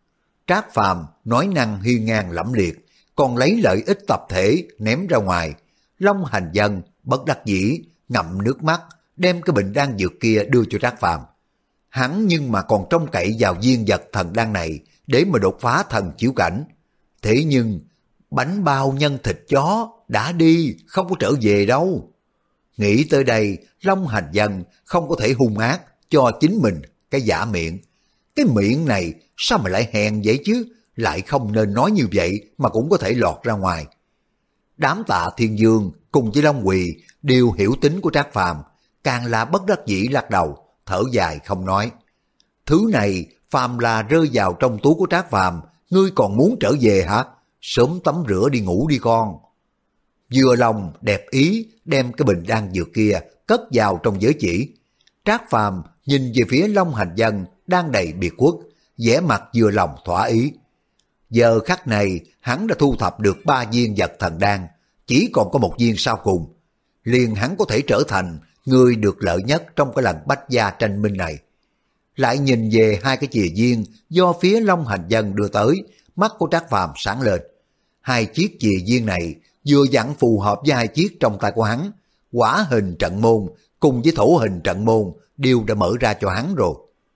Trác Phàm nói năng hiên ngang lẫm liệt, còn lấy lợi ích tập thể ném ra ngoài. Long Hành Dân bất đắc dĩ ngậm nước mắt, đem cái bình đan dược kia đưa cho Trác Phàm. Hắn nhưng mà còn trông cậy vào viên vật thần đan này để mà đột phá thần chiếu cảnh. Thế nhưng bánh bao nhân thịt chó đã đi, không có trở về đâu. Nghĩ tới đây, Long Hành Dân không có thể hung ác cho chính mình cái giả miệng. Cái miệng này sao mà lại hèn vậy chứ, lại không nên nói như vậy mà cũng có thể lọt ra ngoài. Đám Tạ Thiên Dương cùng với Long Quỳ đều hiểu tính của Trác Phàm, càng là bất đắc dĩ lắc đầu, thở dài không nói. Thứ này phàm là rơi vào trong túi của Trác Phàm, ngươi còn muốn trở về hả? Sớm tắm rửa đi ngủ đi con. Vừa lòng đẹp ý đem cái bình đan dược kia cất vào trong giới chỉ. Trác Phàm nhìn về phía Long Hành Dân đang đầy biệt khuất, vẻ mặt vừa lòng thỏa ý. Giờ khắc này hắn đã thu thập được ba viên vật thần đan, chỉ còn có một viên sau cùng. Liền hắn có thể trở thành người được lợi nhất trong cái lần bách gia tranh minh này. Lại nhìn về hai cái chìa viên do phía Long Hành Dân đưa tới, mắt của Trác Phàm sáng lên. Hai chiếc chìa viên này vừa dặn phù hợp với hai chiếc trong tay của hắn. Hỏa hình trận môn cùng với thổ hình trận môn đều đã mở ra cho hắn rồi.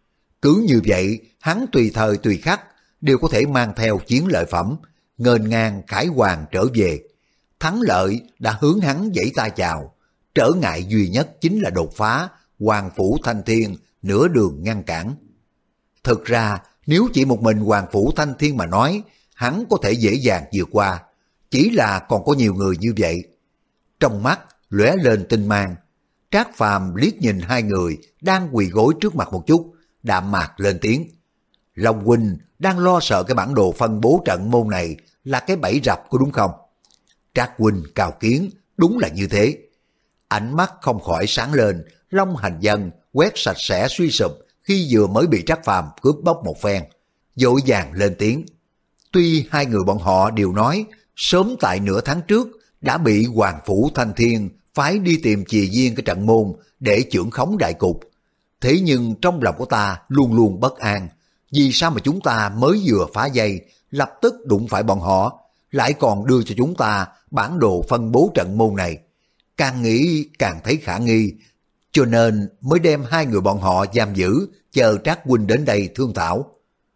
Cứ như vậy, hắn tùy thời tùy khắc đều có thể mang theo chiến lợi phẩm, nghênh ngang khải hoàn trở về. Thắng lợi đã hướng hắn vẫy tay chào. Trở ngại duy nhất chính là đột phá, Hoàng Phủ Thanh Thiên nửa đường ngăn cản. Thực ra, nếu chỉ một mình Hoàng Phủ Thanh Thiên mà nói, hắn có thể dễ dàng vượt qua. Chỉ là còn có nhiều người như vậy. Trong mắt lóe lên tinh mang. Trác Phàm liếc nhìn hai người đang quỳ gối trước mặt một chút, đạm mạc lên tiếng: Long huynh đang lo sợ cái bản đồ phân bố trận môn này là cái bẫy rập của đúng không? Trác huynh cao kiến, đúng là như thế. Ánh mắt không khỏi sáng lên, Long Hành Dân quét sạch sẽ suy sụp khi vừa mới bị Trác Phàm cướp bóc một phen, vội vàng lên tiếng. Tuy hai người bọn họ đều nói sớm tại nửa tháng trước đã bị Hoàng Phủ Thanh Thiên phái đi tìm chìa viên cái trận môn để chưởng khống đại cục, thế nhưng trong lòng của ta luôn luôn bất an. Vì sao mà chúng ta mới vừa phá dây, lập tức đụng phải bọn họ, lại còn đưa cho chúng ta bản đồ phân bố trận môn này? Càng nghĩ càng thấy khả nghi, cho nên mới đem hai người bọn họ giam giữ, chờ Trác huynh đến đây thương thảo.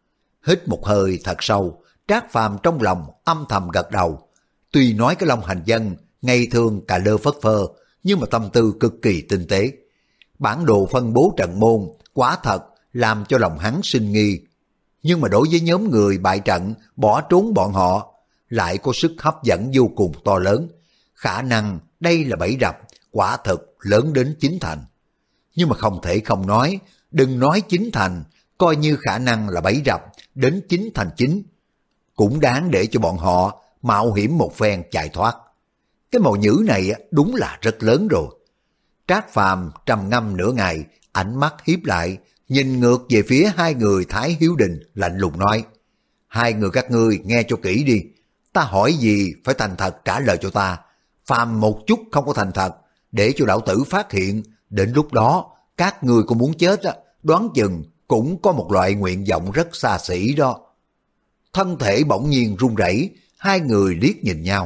Hít một hơi thật sâu, Trác Phàm trong lòng âm thầm gật đầu. Tuy nói cái Long Hành Dân ngày thường cà lơ phất phơ, nhưng mà tâm tư cực kỳ tinh tế. Bản đồ phân bố trận môn quả thật làm cho lòng hắn sinh nghi. Nhưng mà đối với nhóm người bại trận bỏ trốn bọn họ, lại có sức hấp dẫn vô cùng to lớn. Khả năng đây là bẫy rập, quả thực lớn đến chín thành. Nhưng mà không thể không nói, đừng nói chín thành, coi như khả năng là bẫy rập đến chín thành chín. Cũng đáng để cho bọn họ mạo hiểm một phen chạy thoát. Cái mồi nhữ này đúng là rất lớn rồi. Trác Phàm trầm ngâm nửa ngày, ánh mắt hiếp lại, nhìn ngược về phía hai người Thái Hiếu Đình, lạnh lùng nói: hai người các ngươi nghe cho kỹ đi, ta hỏi gì phải thành thật trả lời cho ta. Phàm một chút không có thành thật, để cho đạo tử phát hiện, đến lúc đó các ngươi có muốn chết á, đoán chừng cũng có một loại nguyện vọng rất xa xỉ đó. Thân thể bỗng nhiên run rẩy, hai người liếc nhìn nhau,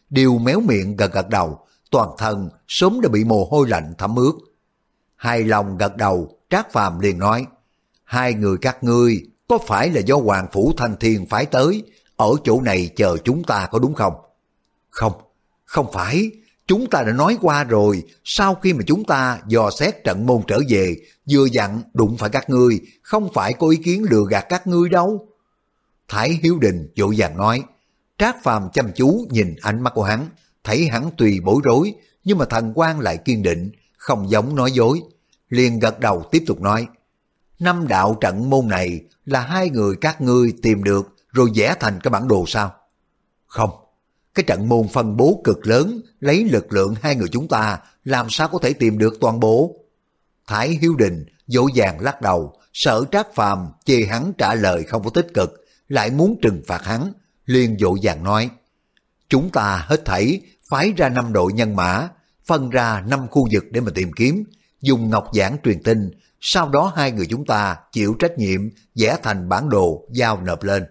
đều méo miệng gật gật đầu, toàn thân sớm đã bị mồ hôi lạnh thấm ướt. Hài lòng gật đầu, Trác Phàm liền nói, hai người các ngươi có phải là do Hoàng Phủ Thanh Thiên phái tới, ở chỗ này chờ chúng ta có đúng không? Không, không phải, chúng ta đã nói qua rồi, sau khi mà chúng ta dò xét trận môn trở về, vừa dặn đụng phải các ngươi, không phải có ý kiến lừa gạt các ngươi đâu. Thái Hiếu Đình vội vàng nói. Trác Phàm chăm chú nhìn ánh mắt của hắn, thấy hắn tuy bối rối, nhưng mà thần quan lại kiên định, không giống nói dối. Liền gật đầu tiếp tục nói, năm đạo trận môn này là hai người các ngươi tìm được rồi vẽ thành cái bản đồ sao? Không, cái trận môn phân bố cực lớn, lấy lực lượng hai người chúng ta làm sao có thể tìm được toàn bộ? Thái Hiếu Đình dỗ dàng lắc đầu, sợ Trác Phàm chê hắn trả lời không có tích cực, lại muốn trừng phạt hắn, liền dỗ dàng nói, chúng ta hết thảy phái ra năm đội nhân mã, phân ra năm khu vực để mà tìm kiếm, dùng ngọc giản truyền tin, sau đó hai người chúng ta chịu trách nhiệm vẽ thành bản đồ giao nộp lên.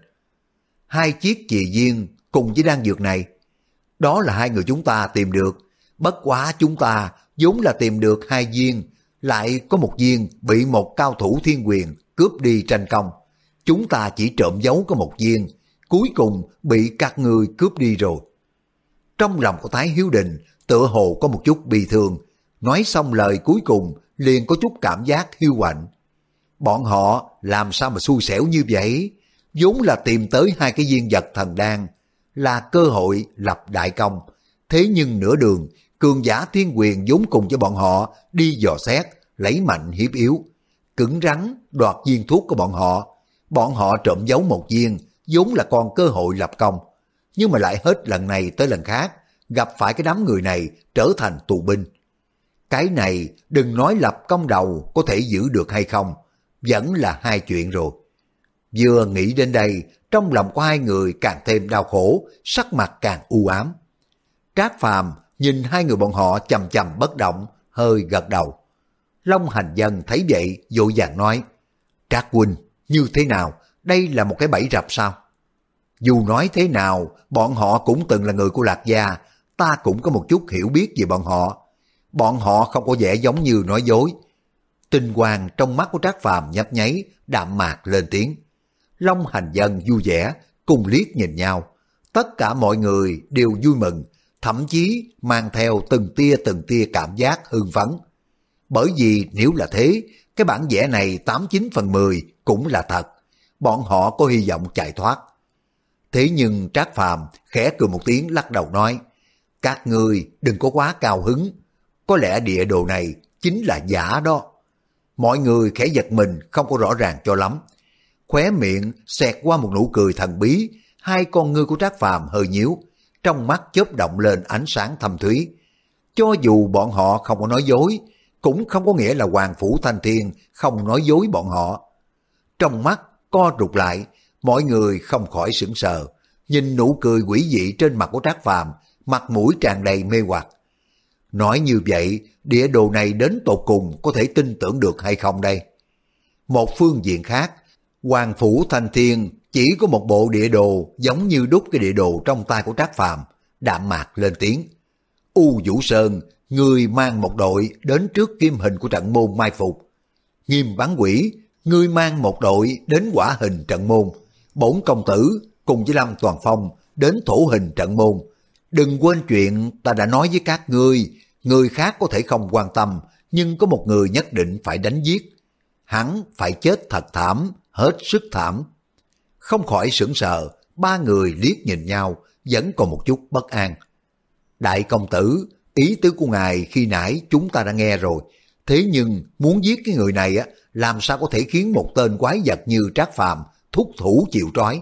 Hai chiếc chì viên cùng với đan dược này, đó là hai người chúng ta tìm được, bất quá chúng ta vốn là tìm được hai viên, lại có một viên bị một cao thủ thiên quyền cướp đi tranh công, chúng ta chỉ trộm giấu có một viên, cuối cùng bị các ngươi cướp đi rồi. Trong lòng của Thái Hiếu Đình tựa hồ có một chút bi thương, nói xong lời cuối cùng liền có chút cảm giác hiu quạnh. Bọn họ làm sao mà xui xẻo như vậy, vốn là tìm tới hai cái viên vật thần đan, là cơ hội lập đại công, thế nhưng nửa đường cường giả thiên quyền vốn cùng với bọn họ đi dò xét, lấy mạnh hiếp yếu, cứng rắn đoạt viên thuốc của bọn họ. Bọn họ trộm giấu một viên, vốn là còn cơ hội lập công, nhưng mà lại hết lần này tới lần khác, gặp phải cái đám người này trở thành tù binh. Cái này đừng nói lập công đầu có thể giữ được hay không, vẫn là hai chuyện rồi. Vừa nghĩ đến đây, trong lòng của hai người càng thêm đau khổ, sắc mặt càng u ám. Trác Phàm nhìn hai người bọn họ chầm chầm bất động, hơi gật đầu. Long Hành Dân thấy vậy, vội vàng nói, Trác huynh, như thế nào, đây là một cái bẫy rập sao? Dù nói thế nào, bọn họ cũng từng là người của Lạc Gia, ta cũng có một chút hiểu biết về bọn họ. Bọn họ không có vẻ giống như nói dối. Tinh quang trong mắt của Trác Phàm nhấp nháy, đạm mạc lên tiếng. Long Hành Dân vui vẻ, cùng liếc nhìn nhau. Tất cả mọi người đều vui mừng, thậm chí mang theo từng tia từng tia cảm giác hưng phấn. Bởi vì nếu là thế, cái bản vẽ này tám chín phần mười cũng là thật. Bọn họ có hy vọng chạy thoát. Thế nhưng Trác Phàm khẽ cười một tiếng lắc đầu nói, các ngươi đừng có quá cao hứng, có lẽ địa đồ này chính là giả đó. Mọi người khẽ giật mình không có rõ ràng cho lắm. Khóe miệng xẹt qua một nụ cười thần bí, hai con ngươi của Trác Phàm hơi nhíu, trong mắt chớp động lên ánh sáng thâm thúy. Cho dù bọn họ không có nói dối, cũng không có nghĩa là Hoàng Phủ Thanh Thiên không nói dối bọn họ. Trong mắt co rụt lại, mọi người không khỏi sững sờ, nhìn nụ cười quỷ dị trên mặt của Trác Phàm, mặt mũi tràn đầy mê hoặc. Nói như vậy, địa đồ này đến tột cùng có thể tin tưởng được hay không đây? Một phương diện khác, Hoàng Phủ Thanh Thiên chỉ có một bộ địa đồ giống như đúc cái địa đồ trong tay của Trác Phàm, đạm mạc lên tiếng. U Vũ Sơn, người mang một đội đến trước kim hình của trận môn mai phục. Nghiêm Bán Quỷ, ngươi mang một đội đến quả hình trận môn. Bổn công tử cùng với Lâm Toàn Phong đến thổ hình trận môn. Đừng quên chuyện ta đã nói với các ngươi, người khác có thể không quan tâm, nhưng có một người nhất định phải đánh giết. Hắn phải chết thật thảm, hết sức thảm. Không khỏi sững sờ, ba người liếc nhìn nhau, vẫn còn một chút bất an. Đại công tử, ý tứ của ngài khi nãy chúng ta đã nghe rồi, thế nhưng muốn giết cái người này á, làm sao có thể khiến một tên quái vật như Trác Phàm thúc thủ chịu trói?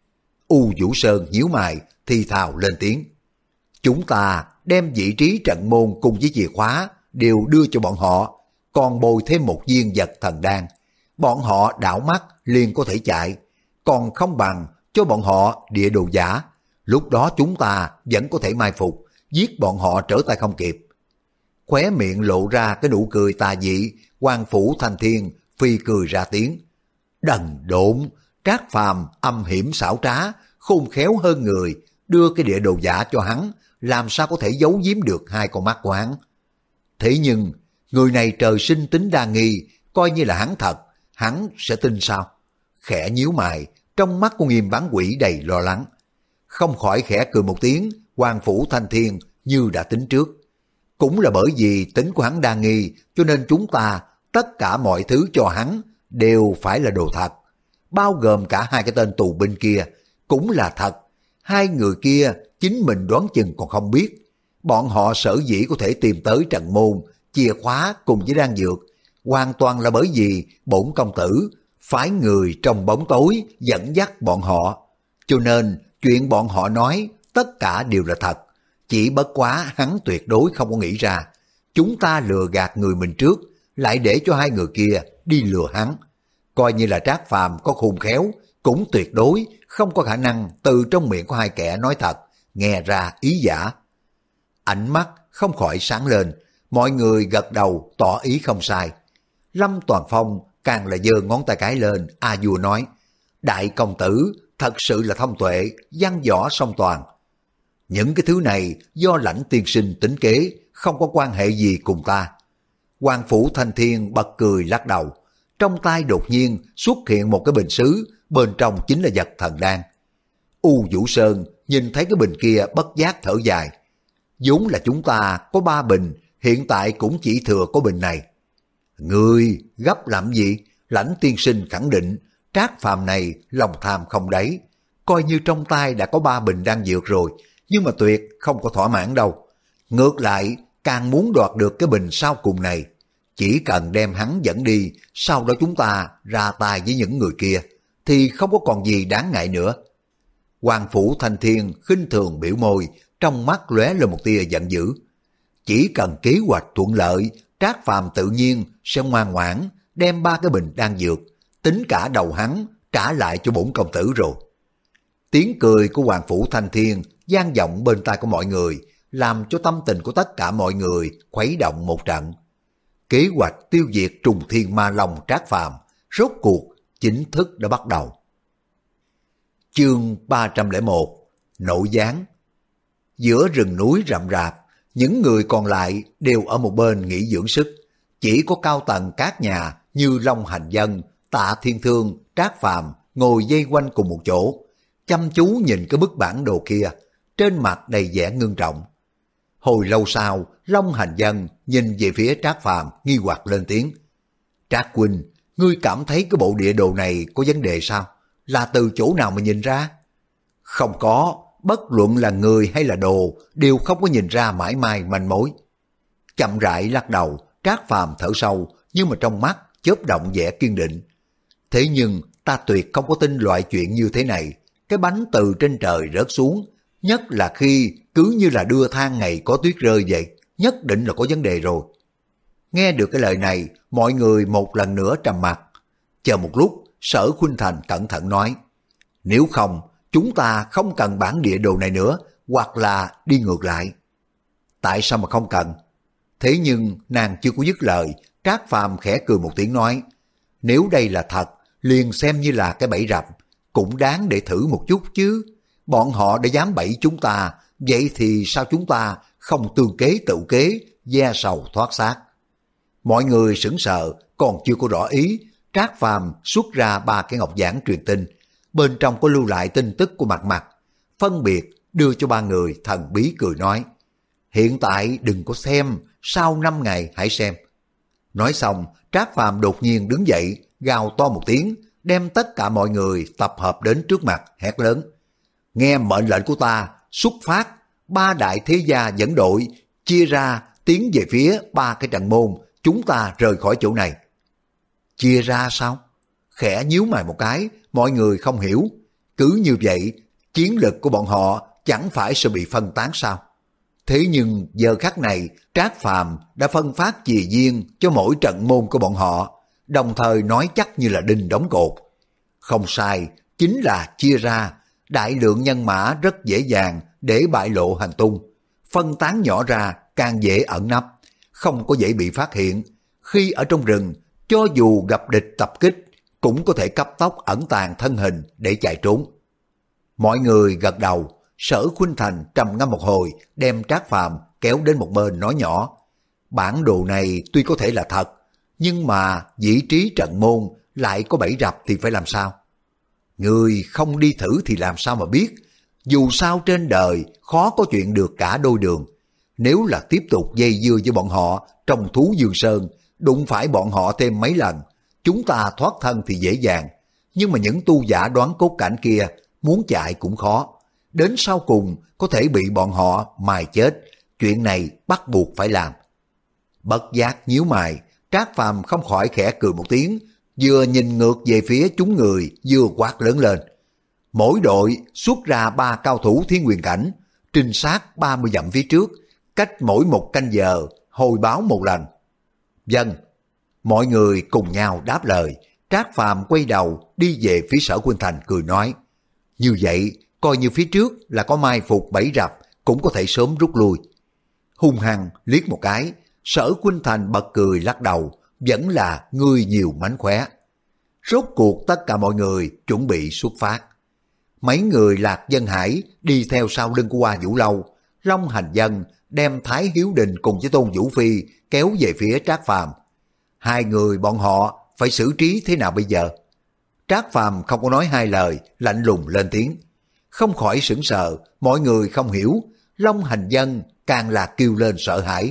U Vũ Sơn nhíu mày, thì thào lên tiếng. Chúng ta đem vị trí trận môn cùng với chìa khóa đều đưa cho bọn họ, còn bồi thêm một viên vật thần đan. Bọn họ đảo mắt liền có thể chạy, còn không bằng cho bọn họ địa đồ giả. Lúc đó chúng ta vẫn có thể mai phục, giết bọn họ trở tay không kịp. Khóe miệng lộ ra cái nụ cười tà dị, Hoàng Phủ Thanh Thiên phi cười ra tiếng. Đần độn, Trác Phàm âm hiểm xảo trá, khôn khéo hơn người, đưa cái địa đồ giả cho hắn làm sao có thể giấu giếm được hai con mắt của hắn. Thế nhưng, người này trời sinh tính đa nghi, coi như là hắn thật, hắn sẽ tin sao? Khẽ nhíu mày, trong mắt của Nghiêm Bán Quỷ đầy lo lắng. Không khỏi khẽ cười một tiếng, Hoàng Phủ Thanh Thiên như đã tính trước. Cũng là bởi vì tính của hắn đa nghi, cho nên chúng ta tất cả mọi thứ cho hắn đều phải là đồ thật. Bao gồm cả hai cái tên tù binh kia, cũng là thật. Hai người kia chính mình đoán chừng còn không biết. Bọn họ sở dĩ có thể tìm tới Trần Môn, chìa khóa cùng với đan dược, hoàn toàn là bởi vì bổn công tử phái người trong bóng tối dẫn dắt bọn họ. Cho nên chuyện bọn họ nói tất cả đều là thật. Chỉ bất quá hắn tuyệt đối không có nghĩ ra. Chúng ta lừa gạt người mình trước, lại để cho hai người kia đi lừa hắn. Coi như là Trác Phàm có khôn khéo, cũng tuyệt đối không có khả năng từ trong miệng của hai kẻ nói thật, nghe ra ý giả. Ánh mắt không khỏi sáng lên, mọi người gật đầu tỏ ý không sai. Lâm Toàn Phong càng là giơ ngón tay cái lên, a vua nói, đại công tử thật sự là thông tuệ, văn võ song toàn. Những cái thứ này do Lãnh tiên sinh tính kế, không có quan hệ gì cùng ta. Hoàng Phủ Thanh Thiên bật cười lắc đầu, trong tay đột nhiên xuất hiện một cái bình sứ, bên trong chính là vật thần đan. U Vũ Sơn nhìn thấy cái bình kia bất giác thở dài. Vốn là chúng ta có ba bình, hiện tại cũng chỉ thừa có bình này. Ngươi gấp làm gì? Lãnh tiên sinh khẳng định Trác Phàm này lòng tham không đáy. Coi như trong tay đã có ba bình đan dược rồi, nhưng mà tuyệt không có thỏa mãn đâu. Ngược lại càng muốn đoạt được cái bình sau cùng này. Chỉ cần đem hắn dẫn đi, sau đó chúng ta ra tay với những người kia, thì không có còn gì đáng ngại nữa. Hoàng Phủ Thanh Thiên khinh thường biểu môi, trong mắt lóe lên một tia giận dữ. Chỉ cần kế hoạch thuận lợi, Trác Phàm tự nhiên sẽ ngoan ngoãn đem ba cái bình đan dược, tính cả đầu hắn trả lại cho bổn công tử rồi. Tiếng cười của Hoàng Phủ Thanh Thiên vang vọng bên tai của mọi người, làm cho tâm tình của tất cả mọi người khuấy động một trận. Kế hoạch tiêu diệt Trùng Thiên Ma Long Trác Phàm rốt cuộc chính thức đã bắt đầu. Chương ba trăm lẻ một Nội gián. Giữa rừng núi rậm rạp, những người còn lại đều ở một bên nghỉ dưỡng sức. Chỉ có cao tầng các nhà như Long Hành Dân, Tạ Thiên Thương, Trác Phàm ngồi dây quanh cùng một chỗ, chăm chú nhìn cái bức bản đồ kia, trên mặt đầy vẻ ngưng trọng. Hồi lâu sau, Long Hành Dân nhìn về phía Trác Phàm nghi hoặc lên tiếng. Trác huynh, ngươi cảm thấy cái bộ địa đồ này có vấn đề sao? Là từ chỗ nào mà nhìn ra? Không có, bất luận là người hay là đồ đều không có nhìn ra mãi may manh mối. Chậm rãi lắc đầu, Trác Phàm thở sâu, nhưng mà trong mắt chớp động vẻ kiên định. Thế nhưng ta tuyệt không có tin loại chuyện như thế này. Cái bánh từ trên trời rớt xuống, nhất là khi cứ như là đưa than ngày có tuyết rơi vậy, nhất định là có vấn đề rồi. Nghe được cái lời này, mọi người một lần nữa trầm mặc. Chờ một lúc, Sở Khuynh Thành cẩn thận nói, nếu không, chúng ta không cần bản địa đồ này nữa, hoặc là đi ngược lại. Tại sao mà không cần? Thế nhưng nàng chưa có dứt lời, Trác Phàm khẽ cười một tiếng nói, nếu đây là thật, liền xem như là cái bẫy rập, cũng đáng để thử một chút chứ. Bọn họ đã dám bẫy chúng ta, vậy thì sao chúng ta không tương kế tự kế, gieo sầu thoát xác? Mọi người sững sờ, còn chưa có rõ ý. Trác Phàm xuất ra ba cái ngọc giản truyền tin, bên trong có lưu lại tin tức của Mạc Mạc, phân biệt đưa cho ba người. Thần bí cười nói, hiện tại đừng có xem, sau năm ngày hãy xem. Nói xong, Trác Phàm đột nhiên đứng dậy, gào to một tiếng, đem tất cả mọi người tập hợp đến trước mặt, hét lớn, nghe mệnh lệnh của ta, xuất phát. Ba đại thế gia dẫn đội chia ra tiến về phía ba cái trận môn, chúng ta rời khỏi chỗ này. Chia ra sao? Khẽ nhíu mày một cái, mọi người không hiểu. Cứ như vậy, chiến lực của bọn họ chẳng phải sẽ bị phân tán sao? Thế nhưng giờ khắc này, Trác Phàm đã phân phát chìa viên cho mỗi trận môn của bọn họ, đồng thời nói chắc như là đinh đóng cột. Không sai, chính là chia ra. Đại lượng nhân mã rất dễ dàng để bại lộ hành tung. Phân tán nhỏ ra càng dễ ẩn nấp, không có dễ bị phát hiện. Khi ở trong rừng, cho dù gặp địch tập kích, cũng có thể cấp tốc ẩn tàng thân hình để chạy trốn. Mọi người gật đầu, Sở Khuynh Thành trầm ngâm một hồi, đem Trác Phàm kéo đến một bên nói nhỏ. Bản đồ này tuy có thể là thật, nhưng mà vị trí trận môn lại có bẫy rập thì phải làm sao? Người không đi thử thì làm sao mà biết? Dù sao trên đời khó có chuyện được cả đôi đường. Nếu là tiếp tục dây dưa với bọn họ trong thú Dương Sơn, đụng phải bọn họ thêm mấy lần, chúng ta thoát thân thì dễ dàng. Nhưng mà những tu giả đoán cốt cảnh kia muốn chạy cũng khó. Đến sau cùng có thể bị bọn họ mài chết. Chuyện này bắt buộc phải làm. Bất giác nhíu mày, Trác Phàm không khỏi khẽ cười một tiếng, vừa nhìn ngược về phía chúng người vừa quát lớn lên. Mỗi đội xuất ra ba cao thủ thiên nguyên cảnh, trinh sát ba mươi dặm phía trước, cách mỗi một canh giờ hồi báo một lần. Vâng. Mọi người cùng nhau đáp lời. Trác Phàm quay đầu đi về phía Sở Khuynh Thành cười nói, như vậy coi như phía trước là có mai phục bẫy rập, cũng có thể sớm rút lui. Hung hăng liếc một cái, Sở Khuynh Thành bật cười lắc đầu, vẫn là ngươi nhiều mánh khóe. Rốt cuộc tất cả mọi người chuẩn bị xuất phát. Mấy người Lạc Dân Hải đi theo sau lưng của Hoa Vũ Lâu, Long Hành Dân đem Thái Hiếu Đình cùng với Tôn Vũ Phi kéo về phía Trác Phàm. Hai người bọn họ phải xử trí thế nào bây giờ? Trác Phàm không có nói hai lời, lạnh lùng lên tiếng. Không khỏi sững sờ, mọi người không hiểu, Long Hành Dân càng là kêu lên sợ hãi.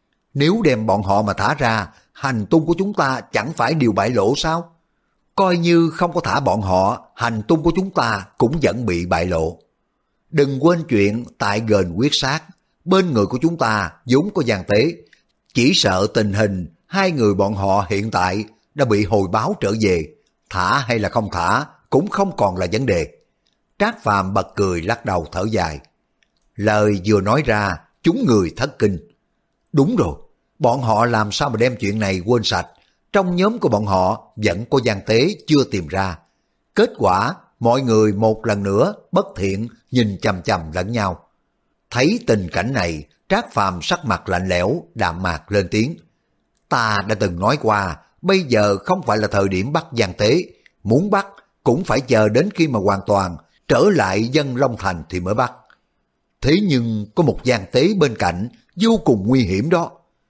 Nếu đem bọn họ mà thả ra, hành tung của chúng ta chẳng phải đều bại lộ sao? Coi như không có thả bọn họ, hành tung của chúng ta cũng vẫn bị bại lộ. Đừng quên chuyện tại gần quyết sát, bên người của chúng ta vốn có gian tế, chỉ sợ tình hình hai người bọn họ hiện tại đã bị hồi báo trở về, thả hay là không thả cũng không còn là vấn đề. Trác Phàm bật cười lắc đầu thở dài. Lời vừa nói ra, chúng người thất kinh. Đúng rồi, bọn họ làm sao mà đem chuyện này quên sạch, trong nhóm của bọn họ vẫn có gian tế chưa tìm ra. Kết quả, mọi người một lần nữa bất thiện nhìn chằm chằm lẫn nhau. Thấy tình cảnh này, Trác Phàm sắc mặt lạnh lẽo, đạm mạc lên tiếng. Ta đã từng nói qua, bây giờ không phải là thời điểm bắt gian tế. Muốn bắt, cũng phải chờ đến khi mà hoàn toàn trở lại dân Long Thành thì mới bắt. Thế nhưng có một gian tế bên cạnh, vô cùng nguy hiểm đó.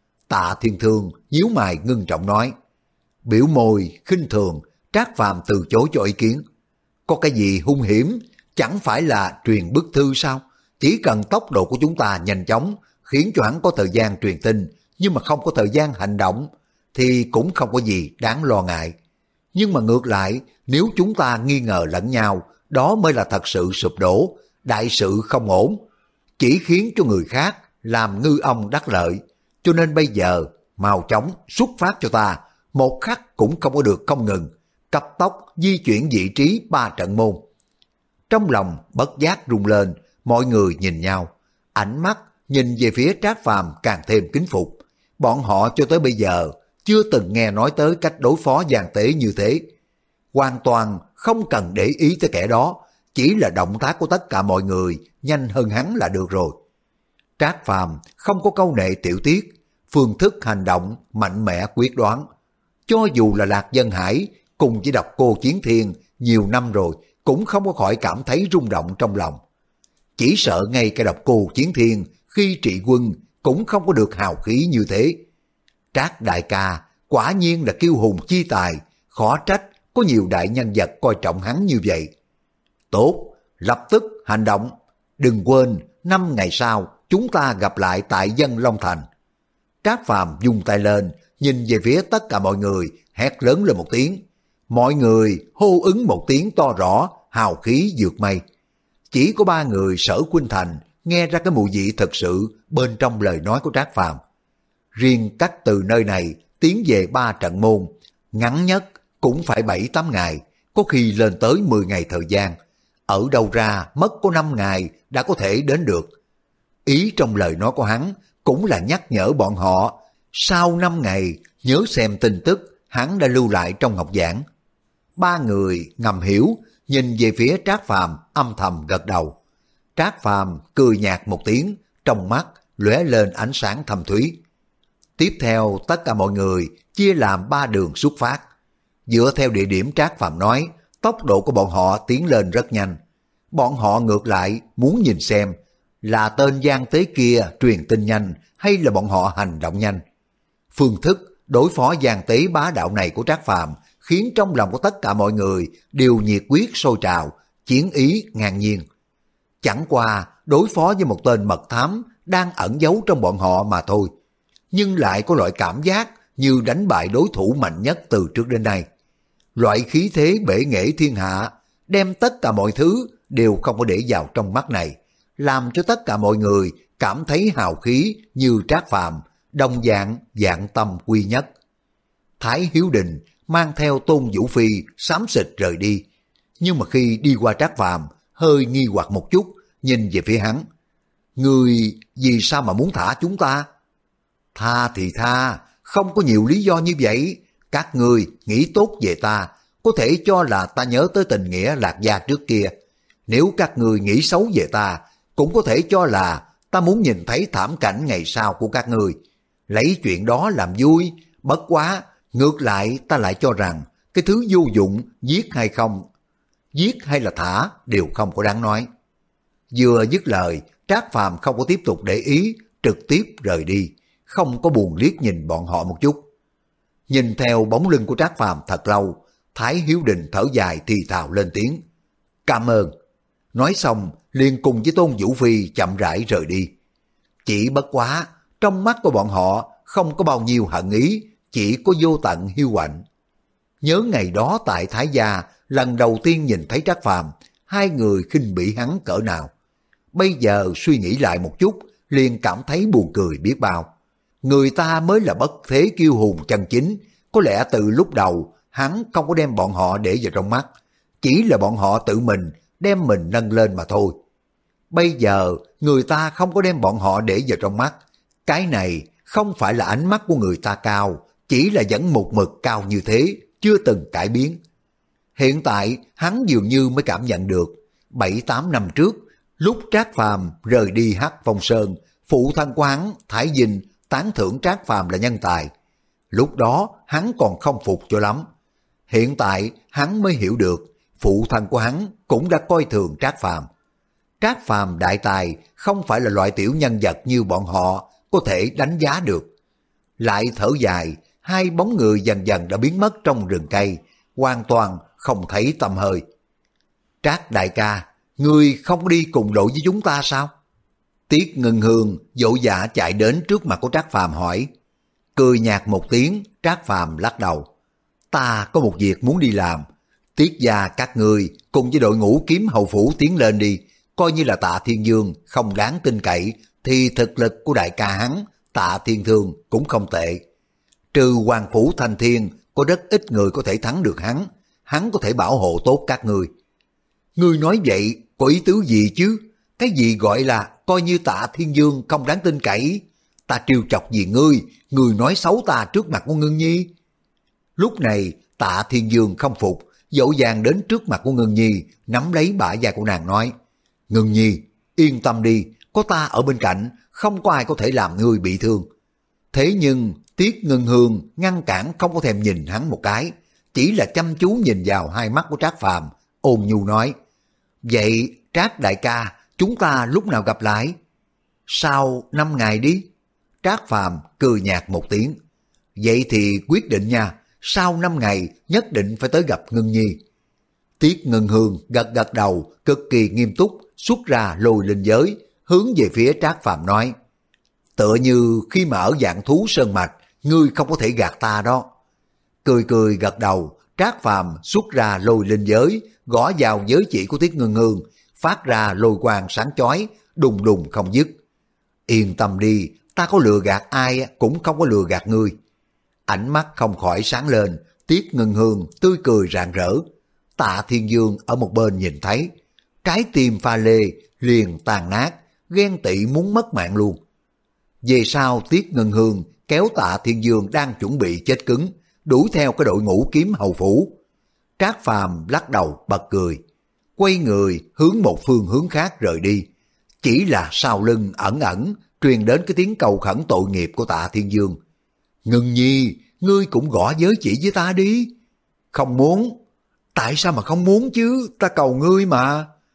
Tạ Thiên Thương nhíu mày ngưng trọng nói. Biểu môi, khinh thường, Trác Phàm từ chối cho ý kiến. Có cái gì hung hiểm, chẳng phải là truyền bức thư sao? Chỉ cần tốc độ của chúng ta nhanh chóng, khiến cho hắn có thời gian truyền tin, nhưng mà không có thời gian hành động, thì cũng không có gì đáng lo ngại. Nhưng mà ngược lại, nếu chúng ta nghi ngờ lẫn nhau, đó mới là thật sự sụp đổ, đại sự không ổn, chỉ khiến cho người khác làm ngư ông đắc lợi. Cho nên bây giờ, mau chóng xuất phát cho ta, một khắc cũng không có được không ngừng, cấp tốc di chuyển vị trí ba trận môn. Trong lòng bất giác rung lên, mọi người nhìn nhau, ánh mắt nhìn về phía Trác Phàm càng thêm kính phục. Bọn họ cho tới bây giờ chưa từng nghe nói tới cách đối phó gian tế như thế. Hoàn toàn không cần để ý tới kẻ đó, chỉ là động tác của tất cả mọi người nhanh hơn hắn là được rồi. Trác Phàm không có câu nệ tiểu tiết, phương thức hành động mạnh mẽ quyết đoán. Cho dù là Lạc Dân Hải cùng với Độc Cô Chiến Thiên nhiều năm rồi, cũng không có khỏi cảm thấy rung động trong lòng. Chỉ sợ ngay cái Độc Cô Chiến Thiên khi trị quân cũng không có được hào khí như thế. Trác đại ca quả nhiên là kiêu hùng chi tài, khó trách có nhiều đại nhân vật coi trọng hắn như vậy. Tốt, lập tức hành động. Đừng quên, năm ngày sau chúng ta gặp lại tại dân Long Thành. Trác Phàm vung tay lên, nhìn về phía tất cả mọi người, hét lớn lên một tiếng. Mọi người hô ứng một tiếng to rõ, hào khí vượt mây. Chỉ có ba người Sở Khuynh Thành nghe ra cái mùi vị thật sự bên trong lời nói của Trác Phàm. Riêng cắt từ nơi này tiến về ba trận môn, ngắn nhất cũng phải bảy tám ngày, có khi lên tới mười ngày thời gian. Ở đâu ra mất có năm ngày đã có thể đến được. Ý trong lời nói của hắn cũng là nhắc nhở bọn họ, sau năm ngày nhớ xem tin tức hắn đã lưu lại trong ngọc giảng. Ba người ngầm hiểu, nhìn về phía Trác Phàm âm thầm gật đầu. Trác Phàm cười nhạt một tiếng, trong mắt lóe lên ánh sáng thâm thúy. Tiếp theo tất cả mọi người chia làm ba đường xuất phát. Dựa theo địa điểm Trác Phàm nói, tốc độ của bọn họ tiến lên rất nhanh. bọn họ ngược lại muốn nhìn xem là tên gian tế kia truyền tin nhanh hay là bọn họ hành động nhanh. Phương thức đối phó gian tế bá đạo này của Trác Phàm khiến trong lòng của tất cả mọi người đều nhiệt huyết sôi trào, chiến ý ngang nhiên. Chẳng qua đối phó với một tên mật thám đang ẩn giấu trong bọn họ mà thôi, nhưng lại có loại cảm giác như đánh bại đối thủ mạnh nhất từ trước đến nay. Loại khí thế bể nghệ thiên hạ, đem tất cả mọi thứ đều không có để vào trong mắt này, làm cho tất cả mọi người cảm thấy hào khí như Trác Phàm đồng dạng dạng tâm quy nhất. Thái Hiếu Đình mang theo Tôn Vũ Phi xám xịt rời đi, nhưng mà khi đi qua Trác Phàm hơi nghi hoặc một chút, nhìn về phía hắn. Người vì sao mà muốn thả chúng ta? Tha thì tha, không có nhiều lý do như vậy. Các ngươi nghĩ tốt về ta, có thể cho là ta nhớ tới tình nghĩa Lạc Gia trước kia. Nếu các ngươi nghĩ xấu về ta, cũng có thể cho là ta muốn nhìn thấy thảm cảnh ngày sau của các ngươi. Lấy chuyện đó làm vui, bất quá, ngược lại ta lại cho rằng cái thứ vô dụng, giết hay không, giết hay là thả đều không có đáng nói. Vừa dứt lời, Trác Phàm không có tiếp tục để ý, trực tiếp rời đi, không có buồn liếc nhìn bọn họ một chút. Nhìn theo bóng lưng của Trác Phàm thật lâu, Thái Hiếu Đình thở dài thì thào lên tiếng. Cảm ơn. Nói xong, liền cùng với Tôn Vũ Phi chậm rãi rời đi. Chỉ bất quá, trong mắt của bọn họ không có bao nhiêu hận ý, chỉ có vô tận hiu hạnh. Nhớ ngày đó tại Thái Gia, lần đầu tiên nhìn thấy Trác Phàm, hai người khinh bỉ hắn cỡ nào. Bây giờ suy nghĩ lại một chút, liền cảm thấy buồn cười biết bao. Người ta mới là bất thế kiêu hùng chân chính, có lẽ từ lúc đầu hắn không có đem bọn họ để vào trong mắt, chỉ là bọn họ tự mình đem mình nâng lên mà thôi. Bây giờ người ta không có đem bọn họ để vào trong mắt, cái này không phải là ánh mắt của người ta cao, chỉ là vẫn một mực cao như thế, chưa từng cải biến. Hiện tại hắn dường như mới cảm nhận được, bảy tám năm trước, lúc Trác Phàm rời đi Hắc Phong Sơn, phụ thân của hắn Thái Dinh tán thưởng Trác Phàm là nhân tài. Lúc đó hắn còn không phục cho lắm. Hiện tại hắn mới hiểu được, phụ thân của hắn cũng đã coi thường Trác Phàm. Trác Phàm đại tài không phải là loại tiểu nhân vật như bọn họ có thể đánh giá được. Lại thở dài, hai bóng người dần dần đã biến mất trong rừng cây, hoàn toàn không thấy tăm hơi. Trác đại ca, ngươi không đi cùng đội với chúng ta sao? Tiết Ngân Hương vội vã chạy đến trước mặt của Trác Phàm hỏi. Cười nhạt một tiếng, Trác Phàm lắc đầu. Ta có một việc muốn đi làm. Tiết gia các ngươi cùng với đội ngũ kiếm hầu phủ tiến lên đi. Coi như là Tạ Thiên Dương không đáng tin cậy, thì thực lực của đại ca hắn, Tạ Thiên Thương cũng không tệ. Trừ Hoàng Phủ Thanh Thiên, có rất ít người có thể thắng được hắn. Hắn có thể bảo hộ tốt các ngươi. Ngươi nói vậy có ý tứ gì chứ? Cái gì gọi là coi như Tạ Thiên Dương không đáng tin cậy? Ta trêu chọc gì ngươi? Ngươi nói xấu ta trước mặt của Ngân Nhi. Lúc này Tạ Thiên Dương không phục, dỗ dàng đến trước mặt của Ngân Nhi, nắm lấy bả vai của nàng nói. Ngân Nhi, yên tâm đi, có ta ở bên cạnh, không có ai có thể làm ngươi bị thương. Thế nhưng Tiết Ngân Hương ngăn cản không có thèm nhìn hắn một cái, chỉ là chăm chú nhìn vào hai mắt của Trác Phàm, ôn nhu nói. Vậy Trác đại ca, chúng ta lúc nào gặp lại? Sau năm ngày đi. Trác Phàm cười nhạt một tiếng. Vậy thì quyết định nha, sau năm ngày nhất định phải tới gặp Ngân Nhi. Tiết Ngân Hương gật gật đầu, cực kỳ nghiêm túc, xuất ra lôi linh giới, hướng về phía Trác Phàm nói. Tựa như khi mà ở dạng thú sơn mạch, ngươi không có thể gạt ta đó. Cười cười gật đầu, Trác Phàm xuất ra lôi linh giới, gõ vào giới chỉ của Tiết Ngân Hương, phát ra lôi quang sáng chói, đùng đùng không dứt. Yên tâm đi, ta có lừa gạt ai cũng không có lừa gạt ngươi. Ánh mắt không khỏi sáng lên, Tiết Ngân Hương tươi cười rạng rỡ. Tạ Thiên Dương ở một bên nhìn thấy, trái tim pha lê liền tàn nát, ghen tị muốn mất mạng luôn. Về sau Tiết Ngân Hương kéo Tạ Thiên Dương đang chuẩn bị chết cứng, đuổi theo cái đội ngũ kiếm hầu phủ. Trác Phàm lắc đầu bật cười, quay người hướng một phương hướng khác rời đi. Chỉ là sau lưng ẩn ẩn truyền đến cái tiếng cầu khẩn tội nghiệp của Tạ Thiên Dương. Ngân Nhi, ngươi cũng gõ giới chỉ với ta đi. Không muốn. Tại sao mà không muốn chứ, ta cầu ngươi mà.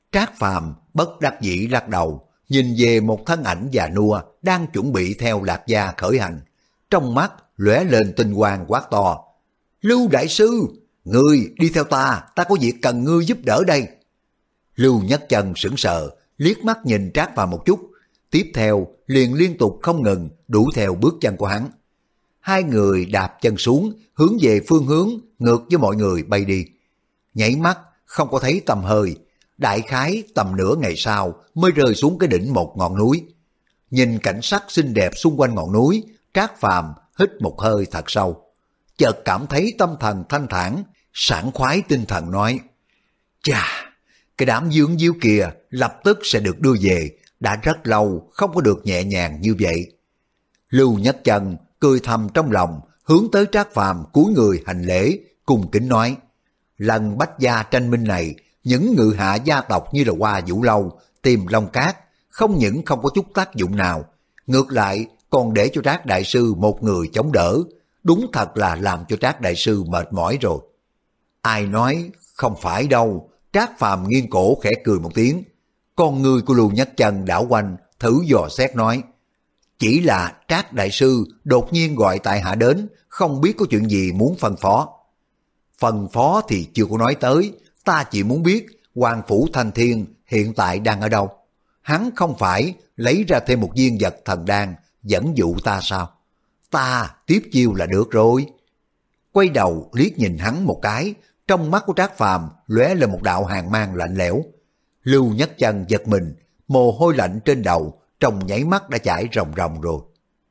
Trác Phàm bất đắc dĩ lắc đầu, nhìn về một thân ảnh già nua đang chuẩn bị theo Lạc Gia khởi hành. Trong mắt lóe lên tinh quang quát to: Lưu đại sư, ngươi đi theo ta, ta có việc cần ngươi giúp đỡ đây. Lưu Nhất Chân sững sờ, liếc mắt nhìn Trác Phàm một chút, tiếp theo liền liên tục không ngừng đuổi theo bước chân của hắn. Hai người đạp chân xuống, hướng về phương hướng ngược với mọi người bay đi. Nhảy mắt không có thấy tầm hơi, đại khái tầm nửa ngày sau mới rơi xuống cái đỉnh một ngọn núi. Nhìn cảnh sắc xinh đẹp xung quanh ngọn núi, Trác Phàm hít một hơi thật sâu, chợt cảm thấy tâm thần thanh thản, sảng khoái tinh thần nói: Chà, cái đám Dương Diêu kìa lập tức sẽ được đưa về, đã rất lâu không có được nhẹ nhàng như vậy. Lưu Nhất Chân cười thầm trong lòng, hướng tới Trác Phàm cúi người hành lễ, cung kính nói: Lần bách gia tranh minh này, những ngự hạ gia tộc như là Hoa Vũ Lâu, Tìm Long Cát không những không có chút tác dụng nào, ngược lại còn để cho Trác đại sư một người chống đỡ, đúng thật là làm cho Trác đại sư mệt mỏi rồi. Ai nói không phải đâu. Trác Phàm nghiêng cổ khẽ cười một tiếng, con người của Lưu Nhất Chân đảo quanh, thử dò xét nói: Chỉ là Trác đại sư đột nhiên gọi tại hạ đến, không biết có chuyện gì muốn phân phó. Phân phó thì chưa có nói tới, ta chỉ muốn biết Hoàng Phủ Thanh Thiên hiện tại đang ở đâu. Hắn không phải lấy ra thêm một viên vật thần đan dẫn dụ ta sao? Ta tiếp chiêu là được rồi. Quay đầu liếc nhìn hắn một cái, trong mắt của Trác Phàm lóe lên một đạo hàn mang lạnh lẽo. Lưu Nhất Chân giật mình, mồ hôi lạnh trên đầu trong nháy mắt đã chảy ròng ròng rồi.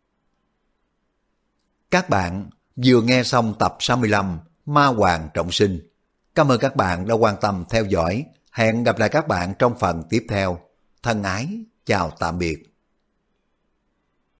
Các bạn vừa nghe xong tập sáu mươi lăm Ma Hoàng Trọng Sinh. Cảm ơn các bạn đã quan tâm theo dõi. Hẹn gặp lại các bạn trong phần tiếp theo. Thân ái, chào tạm biệt.